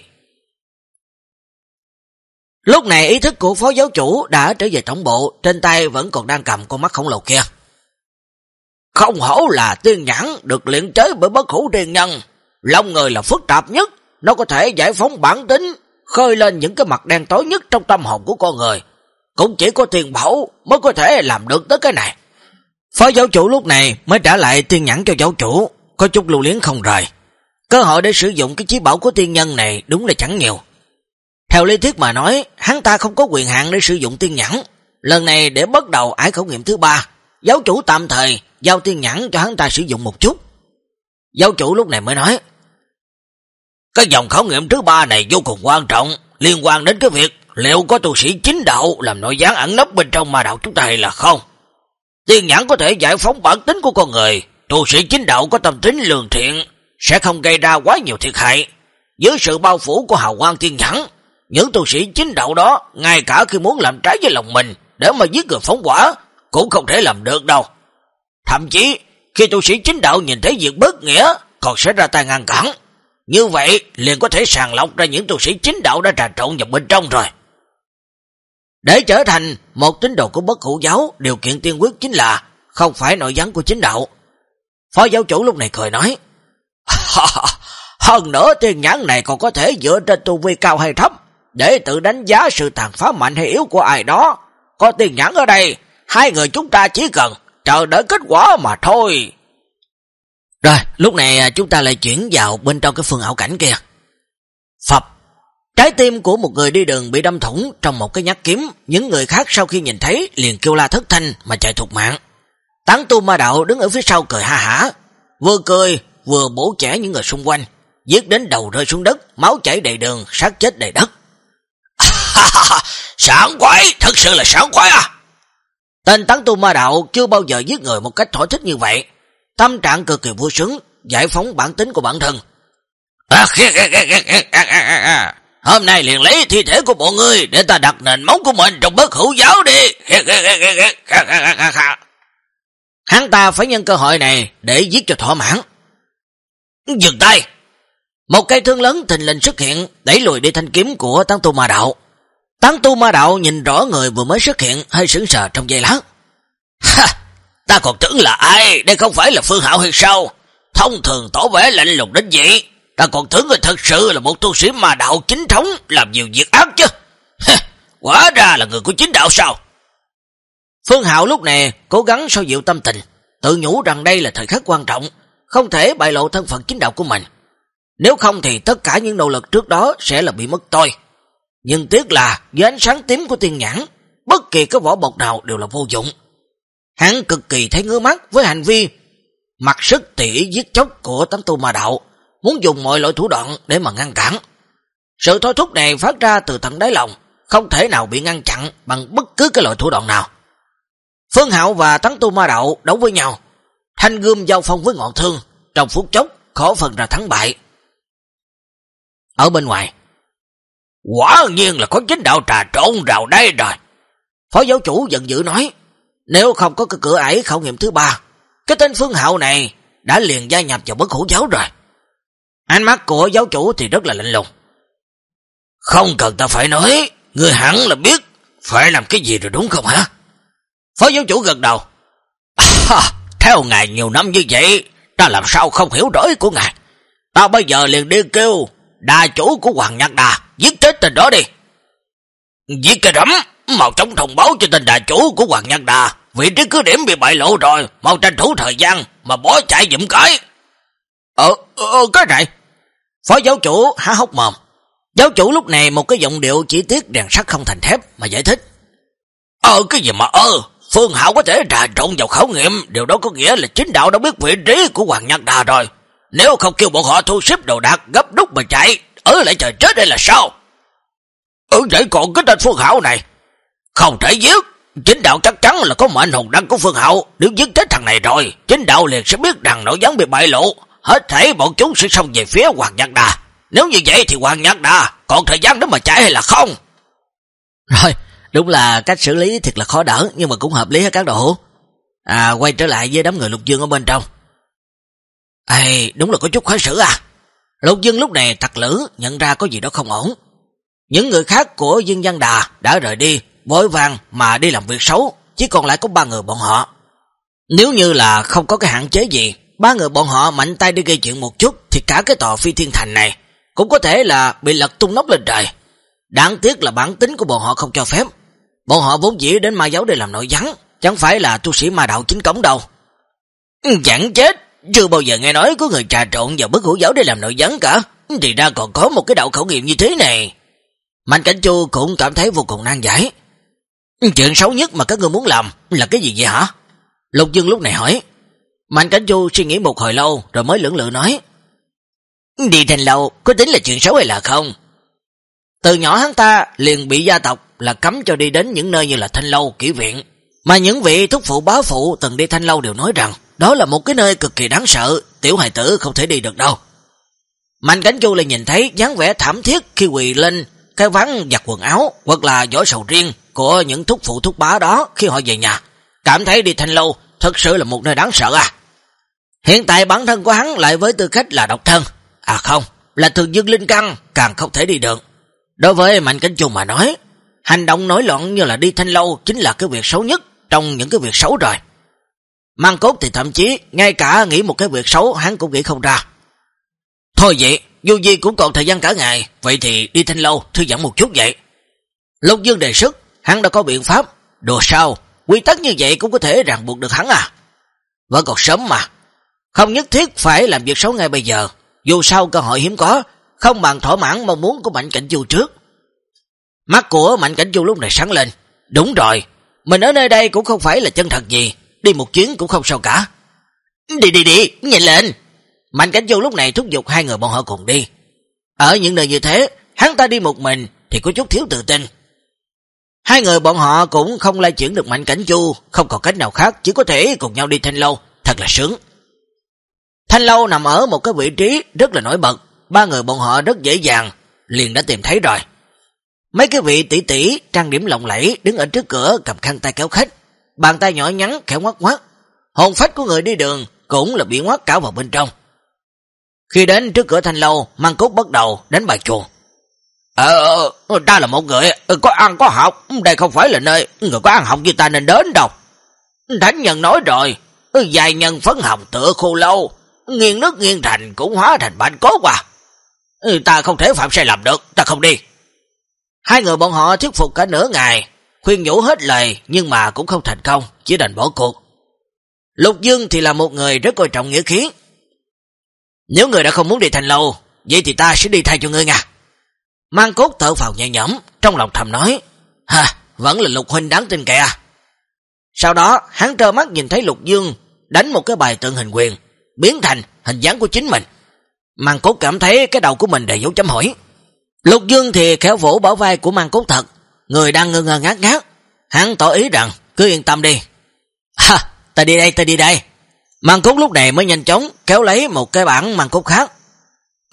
Lúc này ý thức của phó giáo chủ đã trở về tổng bộ, trên tay vẫn còn đang cầm con mắt khổng lồ kia. Không hổ là tiên nhãn được luyện chế bởi bất hủ tiên nhân. Lòng người là phức tạp nhất, nó có thể giải phóng bản tính, khơi lên những cái mặt đen tối nhất trong tâm hồn của con người. Cũng chỉ có tiền bảo mới có thể làm được tới cái này. Phó giáo chủ lúc này mới trả lại tiên nhãn cho giáo chủ, có chút lưu luyến không rời. Cơ hội để sử dụng cái chí bảo của tiên nhân này đúng là chẳng nhiều. Theo lý thuyết mà nói, hắn ta không có quyền hạn để sử dụng tiên nhãn. Lần này để bắt đầu ải khảo nghiệm thứ ba, giáo chủ tạm thời giao tiên nhãn cho hắn ta sử dụng một chút. Giáo chủ lúc này mới nói, cái dòng khảo nghiệm thứ ba này vô cùng quan trọng, liên quan đến cái việc liệu có tu sĩ chính đạo làm nội gián ẩn nấp bên trong ma đạo chúng ta hay là không. Tiên nhãn có thể giải phóng bản tính của con người, tu sĩ chính đạo có tâm tính lương thiện, sẽ không gây ra quá nhiều thiệt hại. Dưới sự bao phủ của hào quang tiên nhãn, những tu sĩ chính đạo đó, ngay cả khi muốn làm trái với lòng mình để mà giết người phóng hỏa, cũng không thể làm được đâu. Thậm chí, khi tu sĩ chính đạo nhìn thấy việc bất nghĩa, còn sẽ ra tay ngăn cản. Như vậy, liền có thể sàng lọc ra những tu sĩ chính đạo đã trà trộn vào bên trong rồi. Để trở thành một tín đồ của bất hủ giáo, điều kiện tiên quyết chính là không phải nội gián của chính đạo. Phó giáo chủ lúc này cười nói, hơn nữa tiên nhãn này còn có thể dựa trên tu vi cao hay thấp, để tự đánh giá sự tàn phá mạnh hay yếu của ai đó. Có tiên nhãn ở đây, hai người chúng ta chỉ cần chờ đợi kết quả mà thôi. Rồi, lúc này chúng ta lại chuyển vào bên trong cái phương ảo cảnh kia. Phập, trái tim của một người đi đường bị đâm thủng trong một cái nhát kiếm, những người khác sau khi nhìn thấy liền kêu la thất thanh mà chạy thục mạng. Tán tu ma đạo đứng ở phía sau cười ha hả, vừa cười vừa bổ chẻ những người xung quanh, giết đến đầu rơi xuống đất, máu chảy đầy đường, xác chết đầy đất. Sảng khoái, thật sự là sảng khoái à. Tên tán tu ma đạo chưa bao giờ giết người một cách thỏa thích như vậy, tâm trạng cực kỳ vui sướng, giải phóng bản tính của bản thân. Hôm nay liền lấy thi thể của bọn ngươi để ta đặt nền móng của mình trong bất hủ giáo đi. Hắn ta phải nhân cơ hội này để giết cho thỏa mãn. Dừng tay. Một cây thương lớn thình lình xuất hiện, đẩy lùi đi thanh kiếm của tán tu ma đạo. Tán tu ma đạo nhìn rõ người vừa mới xuất hiện, hơi sững sờ trong giây lát. Ha, ta còn tưởng là ai, đây không phải là Phương Hạo hay sao? Thông thường tỏ vẻ lạnh lùng đến vậy, ta còn tưởng người thật sự là một tu sĩ ma đạo chính thống, làm nhiều việc ác chứ. Ha, quả ra là người của chính đạo sao? Phương Hạo lúc này cố gắng xoa dịu tâm tình, tự nhủ rằng đây là thời khắc quan trọng, không thể bại lộ thân phận chính đạo của mình. Nếu không thì tất cả những nỗ lực trước đó sẽ là bị mất tôi. Nhưng tiếc là với ánh sáng tím của tiên nhãn, bất kỳ cái vỏ bọc nào đều là vô dụng. Hắn cực kỳ thấy ngứa mắt với hành vi mặc sức tỉ ý giết chóc của tán tu ma đạo, muốn dùng mọi loại thủ đoạn để mà ngăn cản. Sự thôi thúc này phát ra từ tận đáy lòng, không thể nào bị ngăn chặn bằng bất cứ cái loại thủ đoạn nào. Phương Hạo và tán tu ma đạo đấu với nhau, thanh gươm giao phong với ngọn thương, trong phút chốc khó phần ra thắng bại. Ở bên ngoài, Quả nhiên là có chính đạo trà trộn vào đây rồi. Phó giáo chủ giận dữ nói, nếu không có cái cửa ải khảo nghiệm thứ ba, cái tên Phương Hạo này đã liền gia nhập vào Bất Hủ giáo rồi. Ánh mắt của giáo chủ thì rất là lạnh lùng. Không cần ta phải nói, người hẳn là biết phải làm cái gì rồi đúng không hả? Phó giáo chủ gật đầu. À, theo ngài nhiều năm như vậy, ta làm sao không hiểu rõ ý của ngài. Ta bây giờ liền đi kêu đà chủ của Hoàng Nhạc Đà giết chết tên đó đi. Giết cái rắm, mau chóng thông báo cho tên đà chủ của Hoàng Nhạc Đà vị trí cứ điểm bị bại lộ rồi, mau tranh thủ thời gian mà bỏ chạy giùm cái. Ờ, ờ cái này. Phó giáo chủ há hốc mồm. Giáo chủ lúc này một cái giọng điệu chỉ tiếc rèn sắt không thành thép mà giải thích. Ờ cái gì mà ơ, Phương Hạo có thể trà trộn vào khảo nghiệm, điều đó có nghĩa là chính đạo đã biết vị trí của Hoàng Nhạc Đà rồi. Nếu không kêu bọn họ thu xếp đồ đạc gấp rút mà chạy, ở lại chờ chết đây là sao? Ừ vậy còn cái tên Phương Hạo này không thể giết. Chính đạo chắc chắn là có mệnh hồn đăng của Phương Hạo. Nếu giết chết thằng này rồi, chính đạo liền sẽ biết rằng nội gián bị bại lộ. Hết thảy bọn chúng sẽ xông về phía Hoàng Nhạc Đà. Nếu như vậy thì Hoàng Nhạc Đà còn thời gian để mà chạy hay là không? Rồi, đúng là cách xử lý thiệt là khó đỡ, nhưng mà cũng hợp lý hết các đồ hữu. À, quay trở lại với đám người Lục Dương ở bên trong. Ê, đúng là có chút khó xử à. Lục Dương lúc này tặc lưỡi nhận ra có gì đó không ổn. Những người khác của Dương Văn Đà đã rời đi, vội vàng mà đi làm việc xấu, chỉ còn lại có ba người bọn họ. Nếu như là không có cái hạn chế gì, ba người bọn họ mạnh tay đi gây chuyện một chút, thì cả cái tòa Phi Thiên Thành này cũng có thể là bị lật tung nóc lên trời. Đáng tiếc là bản tính của bọn họ không cho phép. Bọn họ vốn dĩ đến ma giáo để làm nội gián, chẳng phải là tu sĩ ma đạo chính cống đâu. Chẳng chết, chưa bao giờ nghe nói có người trà trộn vào Bất Hủ giáo để làm nội gián cả. Thì ra còn có một cái đạo khảo nghiệm như thế này. Mạnh Cảnh Chu cũng cảm thấy vô cùng nan giải. Chuyện xấu nhất mà các ngươi muốn làm là cái gì vậy hả? Lục Dương lúc này hỏi. Mạnh Cảnh Chu suy nghĩ một hồi lâu rồi mới lưỡng lự nói. Đi Thanh Lâu có tính là chuyện xấu hay là không? Từ nhỏ hắn ta liền bị gia tộc là cấm cho đi đến những nơi như là Thanh Lâu, Kỷ Viện. Mà những vị thúc phụ bá phụ từng đi Thanh Lâu đều nói rằng đó là một cái nơi cực kỳ đáng sợ, tiểu hài tử không thể đi được đâu. Mạnh Cảnh Chu lại nhìn thấy dáng vẻ thảm thiết khi quỳ lên cái ván giặt quần áo hoặc là vỏ sầu riêng của những thúc phụ thúc bá đó khi họ về nhà, cảm thấy đi Thanh Lâu thật sự là một nơi đáng sợ à. Hiện tại bản thân của hắn lại với tư cách là độc thân, à không, là thường dương linh căn, càng không thể đi được. Đối với Mạnh Cảnh Chu mà nói, hành động nổi loạn như là đi Thanh Lâu chính là cái việc xấu nhất trong những cái việc xấu rồi. Mang Cốt thì thậm chí ngay cả nghĩ một cái việc xấu hắn cũng nghĩ không ra. Thôi vậy, dù gì cũng còn thời gian cả ngày, vậy thì đi Thanh Lâu thư giãn một chút vậy. Lục Dương đề xuất, hắn đã có biện pháp. Đồ sao, quy tắc như vậy cũng có thể ràng buộc được hắn à? Vẫn còn sớm mà, không nhất thiết phải làm việc xấu ngay bây giờ. Dù sao cơ hội hiếm có, không bằng thỏa mãn mong muốn của Mạnh Cảnh Chu trước. Mắt của Mạnh Cảnh Chu lúc này sáng lên. Đúng rồi, mình ở nơi đây cũng không phải là chân thật gì, đi một chuyến cũng không sao cả. Đi đi đi, nhanh lên. Mạnh Cảnh Chu lúc này thúc giục hai người bọn họ cùng đi. Ở những nơi như thế, hắn ta đi một mình thì có chút thiếu tự tin. Hai người bọn họ cũng không lay chuyển được Mạnh Cảnh Chu, không còn cách nào khác, chỉ có thể cùng nhau đi Thanh Lâu, thật là sướng. Thanh Lâu nằm ở một cái vị trí rất là nổi bật, ba người bọn họ rất dễ dàng liền đã tìm thấy rồi. Mấy cái vị tỷ tỷ trang điểm lộng lẫy đứng ở trước cửa cầm khăn tay kéo khách, bàn tay nhỏ nhắn khẽ ngoắc ngoắc, hồn phách của người đi đường cũng là bị ngoắc cả vào bên trong. Khi đến trước cửa Thanh Lâu, Mang Cốt bắt đầu đánh bài chuồng. Ờ, ta là một người có ăn có học, đây không phải là nơi người có ăn học như ta nên đến đâu. Thánh nhân nói rồi, vài nhân phấn hồng tựa khô lâu, nghiêng nước nghiêng thành cũng hóa thành bạch cốt à. Ta không thể phạm sai lầm được, ta không đi. Hai người bọn họ thuyết phục cả nửa ngày, khuyên nhủ hết lời nhưng mà cũng không thành công, chỉ đành bỏ cuộc. Lục Dương thì là một người rất coi trọng nghĩa khí. Nếu người đã không muốn đi Thanh Lâu, vậy thì ta sẽ đi thay cho ngươi nha. Mang Cốt thở phào nhẹ nhõm, trong lòng thầm nói, ha, vẫn là Lục huynh đáng tin kìa. Sau đó, hắn trơ mắt nhìn thấy Lục Dương đánh một cái bài tượng hình quyền, biến thành hình dáng của chính mình. Mang Cốt cảm thấy cái đầu của mình đầy dấu chấm hỏi. Lục Dương thì khéo vỗ bảo vai của Mang Cốt thật, người đang ngơ ngơ ngác ngác. Hắn tỏ ý rằng, cứ yên tâm đi. Ha, ta đi đây, ta đi đây. Mang Cốt lúc này mới nhanh chóng kéo lấy một cái bảng Mang Cốt khác.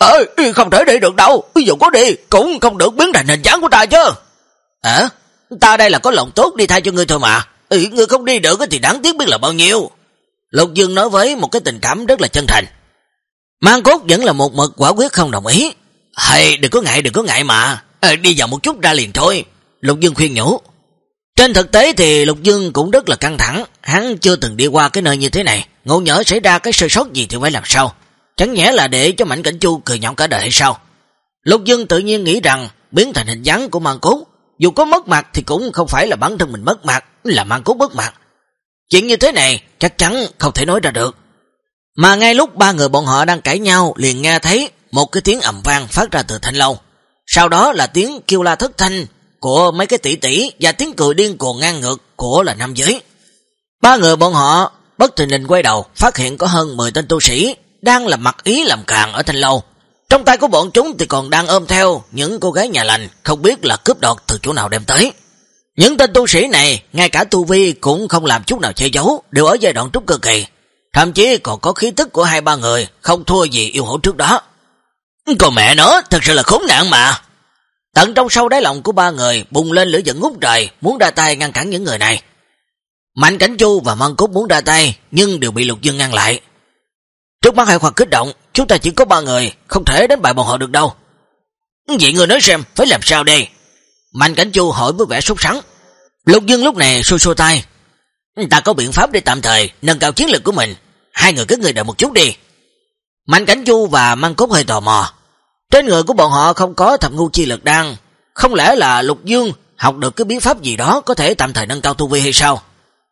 Ờ, không thể đi được đâu, dù có đi cũng không được biến thành hình dáng của ta chứ. Ờ, ta đây là có lòng tốt đi thay cho ngươi thôi mà. Ừ, ngươi không đi được thì đáng tiếc biết là bao nhiêu. Lục Dương nói với một cái tình cảm rất là chân thành. Mang Cốt vẫn là một mực quả quyết không đồng ý. Hay, đừng có ngại, đừng có ngại mà. À, đi vào một chút ra liền thôi. Lục Dương khuyên nhủ. Trên thực tế thì Lục Dương cũng rất là căng thẳng. Hắn chưa từng đi qua cái nơi như thế này. Ngộ nhỡ xảy ra cái sơ sót gì thì phải làm sao? Chẳng nhẽ là để cho Mạnh Cảnh Chu cười nhạo cả đời hay sao? Lục Dương tự nhiên nghĩ rằng biến thành hình dáng của Mang Cốt, dù có mất mặt thì cũng không phải là bản thân mình mất mặt, là Mang Cốt mất mặt. Chuyện như thế này chắc chắn không thể nói ra được. Mà ngay lúc ba người bọn họ đang cãi nhau, liền nghe thấy một cái tiếng ầm vang phát ra từ thanh lâu. Sau đó là tiếng kêu la thất thanh của mấy cái tỷ tỷ và tiếng cười điên cuồng ngang ngược của là nam giới. Ba người bọn họ bất thình lình quay đầu, phát hiện có hơn mười tên tu sĩ đang làm mặt ý làm càng ở thanh lâu. Trong tay của bọn chúng thì còn đang ôm theo những cô gái nhà lành, không biết là cướp đoạt từ chỗ nào đem tới. Những tên tu sĩ này, ngay cả tu vi cũng không làm chút nào che giấu, đều ở giai đoạn trúc cơ kỳ. Thậm chí còn có khí tức của hai ba người, không thua gì yêu hổ trước đó. Còn mẹ nó, thật sự là khốn nạn mà. Tận trong sâu đáy lòng của ba người bùng lên lửa giận ngút trời, muốn ra tay ngăn cản những người này. Mạnh Cảnh Chu và Mang Cốt muốn ra tay, nhưng đều bị Lục Dương ngăn lại. Trước mắt Hải Khoa kích động, chúng ta chỉ có ba người, không thể đánh bại bọn họ được đâu. Vậy người nói xem, phải làm sao đây? Mạnh Cảnh Chu hỏi với vẻ sốt sắng. Lục Dương lúc này xua xua tay. Ta có biện pháp để tạm thời nâng cao chiến lược của mình. Hai người các người đợi một chút đi. Mạnh Cảnh Chu và Mang Cốt hơi tò mò. Trên người của bọn họ không có thập ngu chi lực đan, không lẽ là Lục Dương học được cái bí pháp gì đó có thể tạm thời nâng cao tu vi hay sao?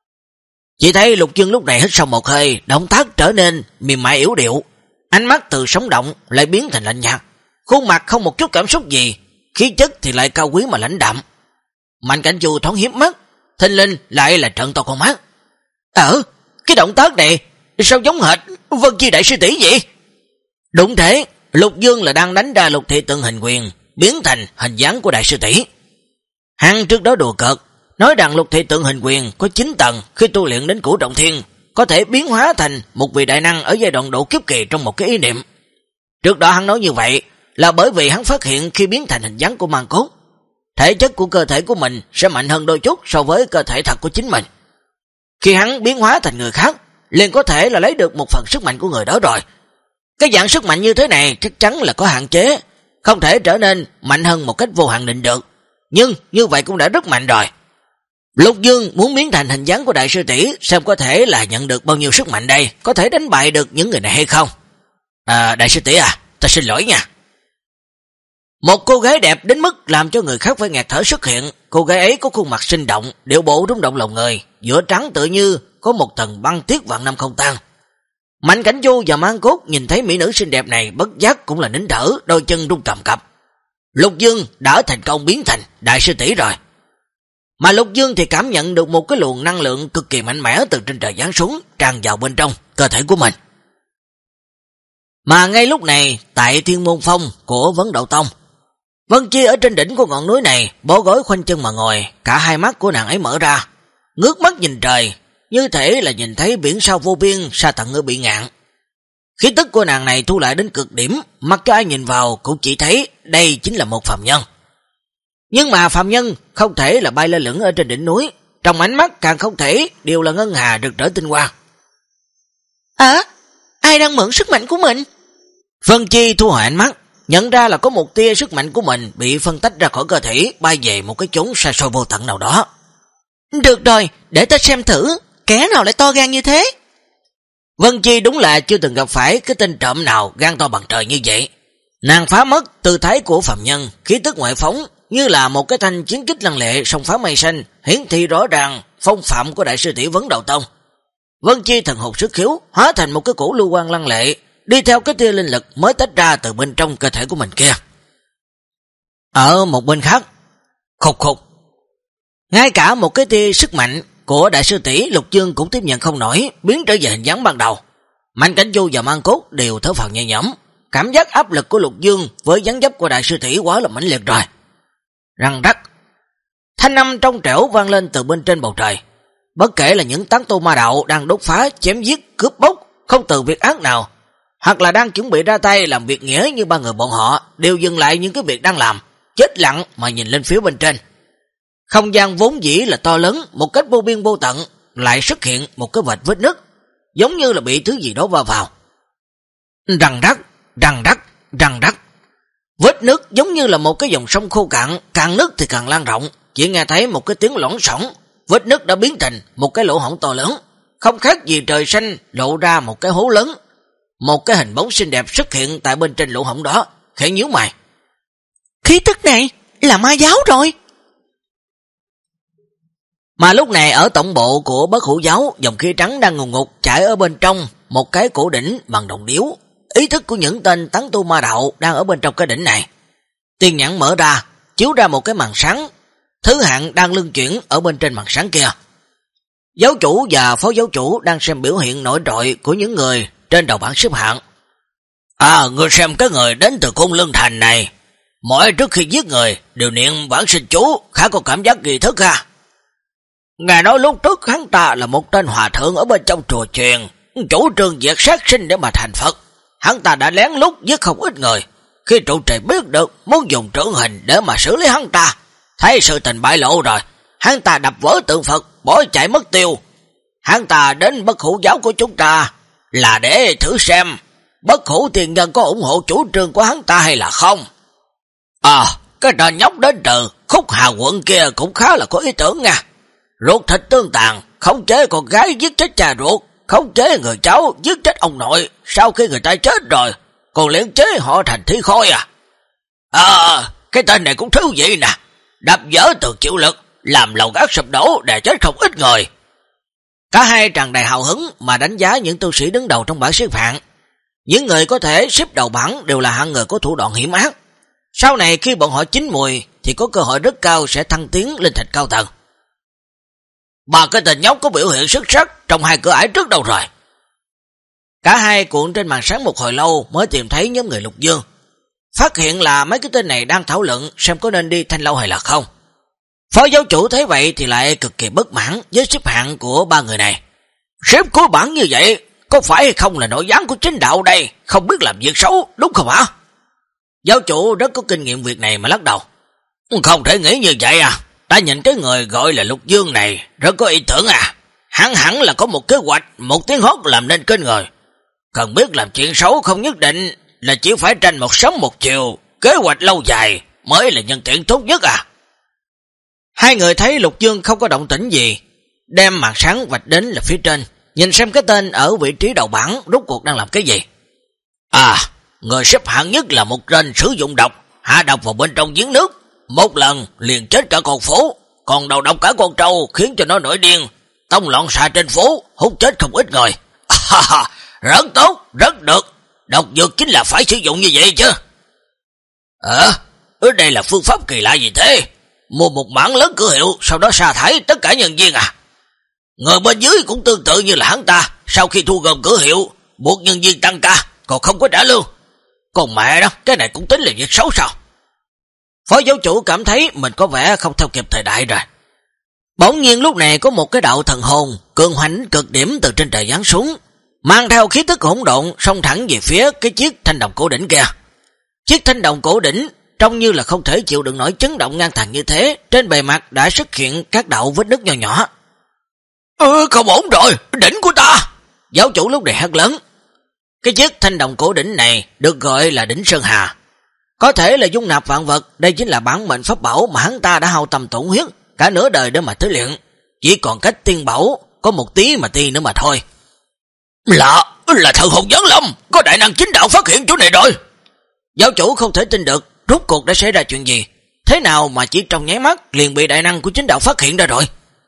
Chỉ thấy Lục Dương lúc này hít sâu một hơi, động tác trở nên mềm mại yếu điệu, ánh mắt từ sống động lại biến thành lạnh nhạt, khuôn mặt không một chút cảm xúc gì, khí chất thì lại cao quý mà lãnh đạm. Mạnh Cảnh Chu thoáng hiếp mắt, thình linh lại là trợn to con mắt. Ờ, cái động tác này sao giống hệt Vân Chi đại sư tỷ vậy? Đúng thế, Lục Dương là đang đánh ra Lục Thị Tượng Hình Quyền, biến thành hình dáng của đại sư tỷ. Hắn trước đó đùa cợt, nói rằng Lục Thị Tượng Hình Quyền có chín tầng, khi tu luyện đến Cửu Trọng Thiên, có thể biến hóa thành một vị đại năng ở giai đoạn độ kiếp kỳ trong một cái ý niệm. Trước đó hắn nói như vậy là bởi vì hắn phát hiện khi biến thành hình dáng của Mang Cốt, thể chất của cơ thể của mình sẽ mạnh hơn đôi chút so với cơ thể thật của chính mình. Khi hắn biến hóa thành người khác, liền có thể là lấy được một phần sức mạnh của người đó rồi. Cái dạng sức mạnh như thế này chắc chắn là có hạn chế, không thể trở nên mạnh hơn một cách vô hạn định được. Nhưng như vậy cũng đã rất mạnh rồi. Lục Dương muốn biến thành hình dáng của đại sư tỷ, xem có thể là nhận được bao nhiêu sức mạnh đây, có thể đánh bại được những người này hay không. À, đại sư tỷ à, ta xin lỗi nha. Một cô gái đẹp đến mức làm cho người khác phải ngạt thở xuất hiện. Cô gái ấy có khuôn mặt sinh động, điệu bộ rung động lòng người, giữa trắng tự như có một tầng băng tuyết vạn năm không tan. Mạnh Cảnh Chu và Mang Cốt nhìn thấy mỹ nữ xinh đẹp này bất giác cũng là nín thở, đôi chân rung cầm cập. Lục Dương đã thành công biến thành đại sư tỷ rồi. Mà Lục Dương thì cảm nhận được một cái luồng năng lượng cực kỳ mạnh mẽ từ trên trời giáng xuống, tràn vào bên trong cơ thể của mình. Mà ngay lúc này, tại Thiên Môn Phong của Vấn Đậu Tông, Vân Chi ở trên đỉnh của ngọn núi này, bó gối khoanh chân mà ngồi, cả hai mắt của nàng ấy mở ra, ngước mắt nhìn trời, như thể là nhìn thấy biển sao vô biên xa tận ở Bị Ngạn. Khí tức của nàng này thu lại đến cực điểm, mặc cho ai nhìn vào cũng chỉ thấy đây chính là một phàm nhân. Nhưng mà phàm nhân không thể là bay lơ lửng ở trên đỉnh núi, trong ánh mắt càng không thể đều là ngân hà rực rỡ tinh quang. À, ai đang mượn sức mạnh của mình? Vân Chi thu hồi ánh mắt, nhận ra là có một tia sức mạnh của mình bị phân tách ra khỏi cơ thể, bay về một cái chốn xa xôi vô tận nào đó. Được rồi, để ta xem thử, kẻ nào lại to gan như thế? Vân Chi đúng là chưa từng gặp phải cái tên trộm nào gan to bằng trời như vậy. Nàng phá mất tư thái của phàm nhân, khí tức ngoại phóng như là một cái thanh chiến kích lăng lệ sông phá mây xanh, hiển thị rõ ràng phong phạm của đại sư tỷ Vấn Đậu Tông. Vân Chi thần hồn sức khiếu, hóa thành một cái cổ lưu quang lăng lệ, đi theo cái tia linh lực mới tách ra từ bên trong cơ thể của mình kia. Ở một bên khác, khục khục, ngay cả một cái tia sức mạnh của đại sư tỷ Lục Dương cũng tiếp nhận không nổi, biến trở về hình dáng ban đầu. Mạnh Cảnh Chu và Mang Cốt đều thở phào nhẹ nhõm, cảm giác áp lực của Lục Dương với dáng dấp của đại sư tỷ quá là mãnh liệt rồi. Răng rắc, thanh âm trong trẻo vang lên từ bên trên bầu trời. Bất kể là những tán tu ma đạo đang đốt phá, chém giết, cướp bóc, không từ việc ác nào, hoặc là đang chuẩn bị ra tay làm việc nghĩa như ba người bọn họ, đều dừng lại những cái việc đang làm, chết lặng mà nhìn lên phía bên trên. Không gian vốn dĩ là to lớn, một cách vô biên vô tận, lại xuất hiện một cái vệt vết nứt, giống như là bị thứ gì đó va vào. Răng rắc, răng rắc, răng rắc. Vết nứt giống như là một cái dòng sông khô cạn, càng nứt thì càng lan rộng, chỉ nghe thấy một cái tiếng loảng xoảng, vết nứt đã biến thành một cái lỗ hổng to lớn, không khác gì trời xanh lộ ra một cái hố lớn. Một cái hình bóng xinh đẹp xuất hiện tại bên trên lỗ hổng đó, khẽ nhíu mày. Khí tức này là ma giáo rồi. Mà lúc này ở tổng bộ của Bất Hủ giáo, dòng khí trắng đang ngùn ngụt chạy ở bên trong một cái cổ đỉnh bằng đồng điếu. Ý thức của những tên tán tu ma đạo đang ở bên trong cái đỉnh này. Tiên nhãn mở ra, chiếu ra một cái màn sáng, thứ hạng đang luân chuyển ở bên trên màn sáng kia. Giáo chủ và phó giáo chủ đang xem biểu hiện nổi trội của những người trên đầu bảng xếp hạng. À, ngươi xem cái người đến từ Côn Lương Thành này, mỗi trước khi giết người đều niệm vãng sinh chú, khá có cảm giác kỳ thức ha. Ngài nói lúc trước hắn ta là một tên hòa thượng ở bên trong chùa truyền, chủ trương diệt sát sinh để mà thành Phật. Hắn ta đã lén lút giết không ít người. Khi trụ trì biết được muốn dùng trưởng hình để mà xử lý hắn ta, thấy sự tình bại lộ rồi, hắn ta đập vỡ tượng Phật, bỏ chạy mất tiêu. Hắn ta đến Bất Hủ giáo của chúng ta là để thử xem Bất Hủ tiền nhân có ủng hộ chủ trương của hắn ta hay là không. À, cái tên nhóc đến từ Khúc Hà quận kia cũng khá là có ý tưởng nha. Ruột thịt tương tàn, khống chế con gái giết chết cha ruột, khống chế người cháu giết chết ông nội, sau khi người ta chết rồi còn luyện chế họ thành thi khôi à. À, cái tên này cũng thú vị nè, đập vỡ từ chịu lực, làm lầu gác sụp đổ để chết không ít người. Cả hai tràn đầy hào hứng mà đánh giá những tu sĩ đứng đầu trong bảng xếp hạng. Những người có thể xếp đầu bảng đều là hạng người có thủ đoạn hiểm ác. Sau này khi bọn họ chín mùi thì có cơ hội rất cao sẽ thăng tiến lên thành cao tầng. Ba cái tên nhóc có biểu hiện xuất sắc trong hai cửa ải trước đâu rồi. Cả hai cuộn trên màn sáng một hồi lâu mới tìm thấy nhóm người Lục Dương. Phát hiện là mấy cái tên này đang thảo luận xem có nên đi Thanh Lâu hay là không. Phó giáo chủ thấy vậy thì lại cực kỳ bất mãn với xếp hạng của ba người này. Xếp cuối bảng như vậy có phải hay không là nội gián của chính đạo đây, không biết làm việc xấu, đúng không hả? Giáo chủ rất có kinh nghiệm việc này mà lắc đầu. Không thể nghĩ như vậy à, ta nhìn cái người gọi là Lục Dương này rất có ý tưởng à. Hắn hẳn là có một kế hoạch, một tiếng hót làm nên kênh người. Cần biết làm chuyện xấu không nhất định là chỉ phải tranh một sớm một chiều, kế hoạch lâu dài mới là nhân tiện tốt nhất à. Hai người thấy Lục Dương không có động tĩnh gì, đem màn sáng vạch đến là phía trên, nhìn xem cái tên ở vị trí đầu bảng rốt cuộc đang làm cái gì. À, người xếp hạng nhất là một tên sử dụng độc, hạ độc vào bên trong giếng nước, một lần liền chết cả con phố, còn đầu độc cả con trâu khiến cho nó nổi điên, tông loạn xạ trên phố, hút chết không ít người. À, rất tốt, rất được, độc dược chính là phải sử dụng như vậy chứ. Ờ, ở đây là phương pháp kỳ lạ gì thế? Mua một mảng lớn cửa hiệu, sau đó sa thải tất cả nhân viên à? Người bên dưới cũng tương tự như là hắn ta, sau khi thu gom cửa hiệu, buộc nhân viên tăng ca, còn không có trả lương. Còn mẹ đó, cái này cũng tính là việc xấu sao? Phó giáo chủ cảm thấy mình có vẻ không theo kịp thời đại rồi. Bỗng nhiên lúc này có một cái đạo thần hồn cường hoành cực điểm từ trên trời giáng xuống, mang theo khí tức hỗn độn xông thẳng về phía cái chiếc thanh đồng cổ đỉnh kia. Chiếc thanh đồng cổ đỉnh trông như là không thể chịu đựng nổi chấn động ngang tàn như thế, trên bề mặt đã xuất hiện các đạo vết nứt nhỏ nhỏ. Ừ, không ổn rồi, đỉnh của ta! Giáo chủ lúc này hét lớn. Cái chiếc thanh đồng cổ đỉnh này được gọi là đỉnh Sơn Hà, có thể là dung nạp vạn vật, đây chính là bản mệnh pháp bảo mà hắn ta đã hao tâm tổn huyết cả nửa đời để mà tế luyện, chỉ còn cách tiên bảo có một tí mà tiên nữa mà thôi. Lạ, là thần hồn giáng lâm, có đại năng chính đạo phát hiện chỗ này rồi. Giáo chủ không thể tin được rốt cuộc đã xảy ra chuyện gì, thế nào mà chỉ trong nháy mắt liền bị đại năng của chính đạo phát hiện ra rồi.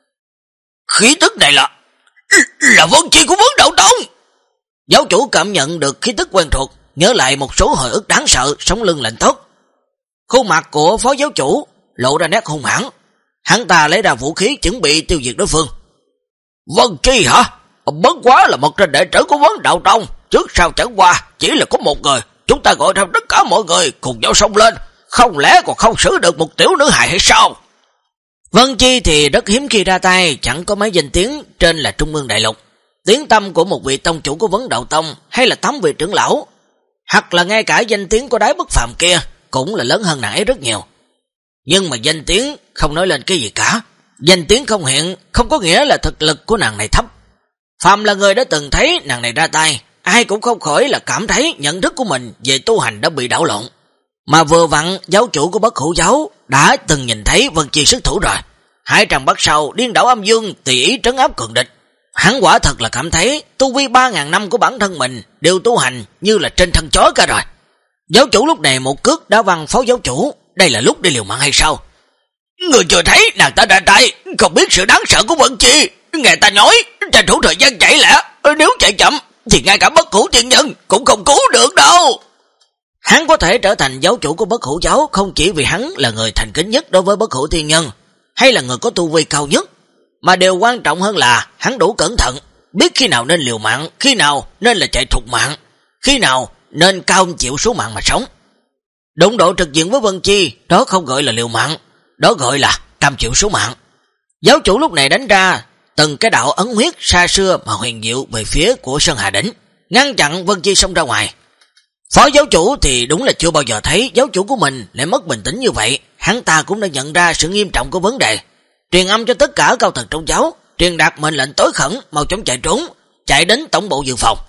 Khí tức này là là vân chi của Vấn Đạo Tông. Giáo chủ cảm nhận được khí tức quen thuộc, nhớ lại một số hồi ức đáng sợ, sống lưng lạnh toát. Khuôn mặt của phó giáo chủ lộ ra nét hung hãn, hắn ta lấy ra vũ khí chuẩn bị tiêu diệt đối phương. Vân chi hả? Bất quá là một trên đệ tử của Vấn Đạo Tông, trước sau chẳng qua chỉ là có một người, chúng ta gọi theo tất cả mọi người cùng nhau xông lên, không lẽ còn không xử được một tiểu nữ hài hay sao? Vân Chi thì rất hiếm khi ra tay, chẳng có mấy danh tiếng trên là Trung ương đại lục. tiếng tâm của một vị tông chủ của Vấn Đạo Tông hay là tám vị trưởng lão, hoặc là ngay cả danh tiếng của Đái Bất Phàm kia cũng là lớn hơn nàng ấy rất nhiều. Nhưng mà danh tiếng không nói lên cái gì cả. Danh tiếng không hiện không có nghĩa là thực lực của nàng này thấp. Phàm là người đã từng thấy nàng này ra tay, ai cũng không khỏi là cảm thấy nhận thức của mình về tu hành đã bị đảo lộn. Mà vừa vặn giáo chủ của Bất Hủ giáo đã từng nhìn thấy Vân Chi xuất thủ rồi. Hải Tràng Bắc Sau điên đảo âm dương, tùy ý trấn áp cường địch. Hắn quả thật là cảm thấy tu vi ba ngàn năm của bản thân mình đều tu hành như là trên thân chó cả rồi. Giáo chủ lúc này một cước đá văng phó giáo chủ, đây là lúc đi liều mạng hay sao? Người chưa thấy nàng ta ra tay, không biết sự đáng sợ của Vân Chi. Nghe ta nói, tranh thủ thời gian chạy lẹ, nếu chạy chậm thì ngay cả Bất Hủ tiên nhân cũng không cứu được đâu. Hắn có thể trở thành giáo chủ của Bất Hủ giáo không chỉ vì hắn là người thành kính nhất đối với Bất Hủ tiên nhân, hay là người có tu vi cao nhất, mà điều quan trọng hơn là hắn đủ cẩn thận, biết khi nào nên liều mạng, khi nào nên là chạy thục mạng, khi nào nên cao chịu số mạng mà sống. Đụng độ trực diện với Vân Chi, đó không gọi là liều mạng, đó gọi là cam chịu số mạng. Giáo chủ lúc này đánh ra từng cái đạo ấn huyết xa xưa mà huyền diệu về phía của Sơn Hà Đỉnh, ngăn chặn Vân Chi xông ra ngoài. Phó giáo chủ thì đúng là chưa bao giờ thấy giáo chủ của mình lại mất bình tĩnh như vậy. Hắn ta cũng đã nhận ra sự nghiêm trọng của vấn đề, truyền âm cho tất cả cao tầng trong giáo, truyền đạt mệnh lệnh tối khẩn mau chóng chạy trốn, chạy đến tổng bộ dự phòng.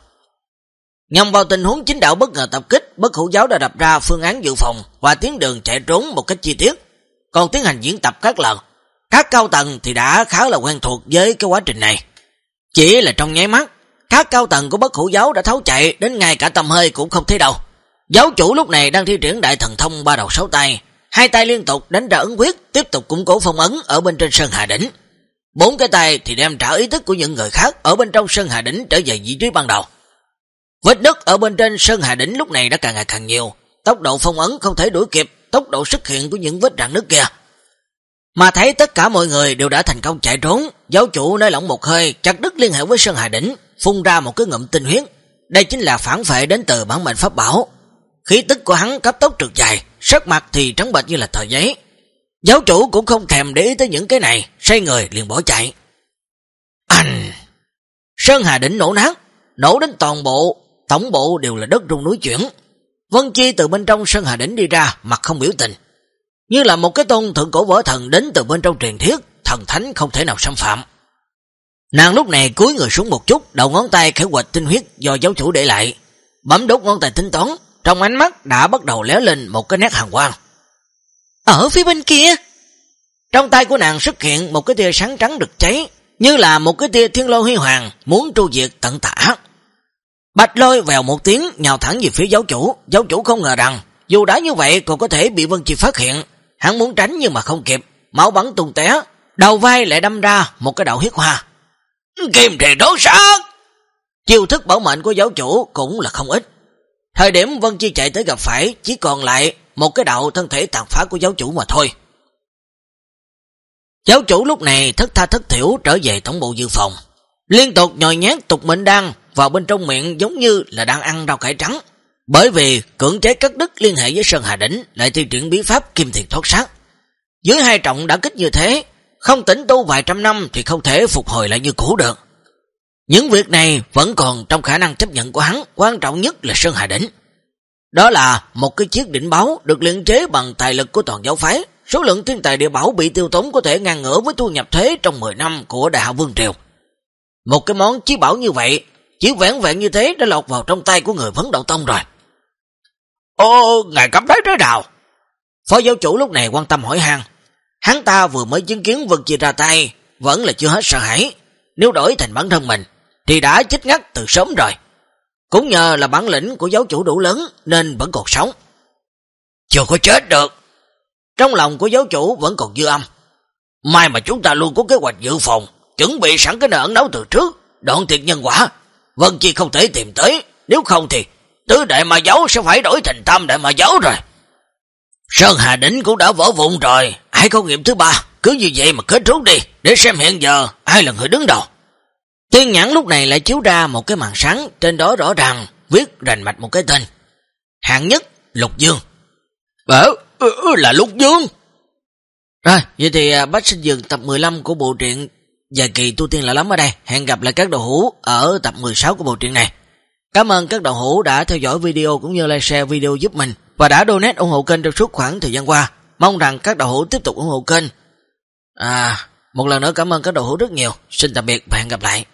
Nhằm vào tình huống chính đạo bất ngờ tập kích, Bất Hủ giáo đã đặt ra phương án dự phòng và tuyến đường chạy trốn một cách chi tiết, còn tiến hành diễn tập các lần. Các cao tầng thì đã khá là quen thuộc với cái quá trình này. Chỉ là trong nháy mắt, các cao tầng của Bất Hủ giáo đã tháo chạy đến ngay cả tầm hơi cũng không thấy đâu. Giáo chủ lúc này đang thi triển đại thần thông ba đầu sáu tay, hai tay liên tục đánh ra ấn quyết, tiếp tục củng cố phong ấn ở bên trên Sơn Hà Đỉnh. Bốn cái tay thì đem trả ý thức của những người khác ở bên trong Sơn Hà Đỉnh trở về vị trí ban đầu. Vết nứt ở bên trên Sơn Hà Đỉnh lúc này đã càng ngày càng nhiều, tốc độ phong ấn không thể đuổi kịp tốc độ xuất hiện của những vết rạn nứt kia. Mà thấy tất cả mọi người đều đã thành công chạy trốn, giáo chủ nới lỏng một hơi, chặt đứt liên hệ với Sơn Hà Đỉnh, phun ra một cái ngụm tinh huyết. Đây chính là phản phệ đến từ bản mệnh pháp bảo. Khí tức của hắn cấp tốc trượt dài, sắc mặt thì trắng bệch như là tờ giấy. Giáo chủ cũng không thèm để ý tới những cái này, xoay người liền bỏ chạy. Anh! Sơn Hà Đỉnh nổ nát, nổ đến toàn bộ, tổng bộ đều là đất rung núi chuyển. Vân Chi từ bên trong Sơn Hà Đỉnh đi ra, mặt không biểu tình, như là một cái tôn thượng cổ võ thần đến từ bên trong truyền thuyết, thần thánh không thể nào xâm phạm. Nàng lúc này cúi người xuống một chút, đầu ngón tay khẽ quệt tinh huyết do giáo chủ để lại, bấm đốt ngón tay tính toán, trong ánh mắt đã bắt đầu lóe lên một cái nét hàn quang. Ở phía bên kia, trong tay của nàng xuất hiện một cái tia sáng trắng rực cháy, như là một cái tia thiên lôi huy hoàng muốn tru diệt tận tả. Bạch Lôi vèo một tiếng nhào thẳng về phía giáo chủ. Giáo chủ không ngờ rằng dù đã như vậy còn có thể bị Vân Chi phát hiện. Hắn muốn tránh nhưng mà không kịp, máu bắn tung té, đầu vai lại đâm ra một cái đạo huyết hoa. Kim trì đốt sát! Chiêu thức bảo mệnh của giáo chủ cũng là không ít. Thời điểm Vân Chi chạy tới gặp phải, chỉ còn lại một cái đạo thân thể tàn phá của giáo chủ mà thôi. Giáo chủ lúc này thất tha thất thiểu trở về tổng bộ dự phòng, liên tục nhồi nhét tục mệnh đan vào bên trong miệng giống như là đang ăn rau cải trắng. Bởi vì cưỡng chế cắt đứt liên hệ với Sơn Hà Đỉnh, lại thi triển bí pháp kim thiền thoát sát. Dưới hai trọng đã kích như thế, không tĩnh tu vài trăm năm thì không thể phục hồi lại như cũ được. Những việc này vẫn còn trong khả năng chấp nhận của hắn, quan trọng nhất là Sơn Hà Đỉnh. Đó là một cái chiếc đỉnh báo được luyện chế bằng tài lực của toàn giáo phái, số lượng thiên tài địa bảo bị tiêu tốn có thể ngang ngửa với thu nhập thế trong mười năm của Đại Hạ Vương Triều. Một cái món chí bảo như vậy, chỉ vẹn vẹn như thế đã lọt vào trong tay của người Vấn Đạo Tông rồi. Ô, ngài cảm thấy thế nào? Phó giáo chủ lúc này quan tâm hỏi han. Hắn ta vừa mới chứng kiến Vân Chi ra tay, vẫn là chưa hết sợ hãi. Nếu đổi thành bản thân mình thì đã chết ngắt từ sớm rồi. Cũng nhờ là bản lĩnh của giáo chủ đủ lớn nên vẫn còn sống. Chưa có chết được. Trong lòng của giáo chủ vẫn còn dư âm. Mai mà chúng ta luôn có kế hoạch dự phòng, chuẩn bị sẵn cái nơi ẩn náu từ trước, đoạn tuyệt nhân quả. Vân Chi không thể tìm tới, nếu không thì tứ đại ma giáo sẽ phải đổi thành tam đại ma giáo rồi. Sơn Hà Đỉnh cũng đã vỡ vụn rồi, ai có nghiệm thứ ba, cứ như vậy mà kết thúc đi, để xem hiện giờ ai là người đứng đầu. Tiên nhãn lúc này lại chiếu ra một cái màn sáng, trên đó rõ ràng viết rành mạch một cái tên. Hạng nhất, Lục Dương. Ờ, là Lục Dương. Rồi, vậy thì Bách Sinh Dường tập mười lăm của bộ truyện Dài kỳ tu tiên lạ lắm ở đây. Hẹn gặp lại các đầu hữu ở tập mười sáu của bộ truyện này. Cảm ơn các đầu hữu đã theo dõi video cũng như like share video giúp mình và đã donate ủng hộ kênh trong suốt khoảng thời gian qua. Mong rằng các đầu hữu tiếp tục ủng hộ kênh. À, một lần nữa cảm ơn các đầu hữu rất nhiều. Xin tạm biệt và hẹn gặp lại.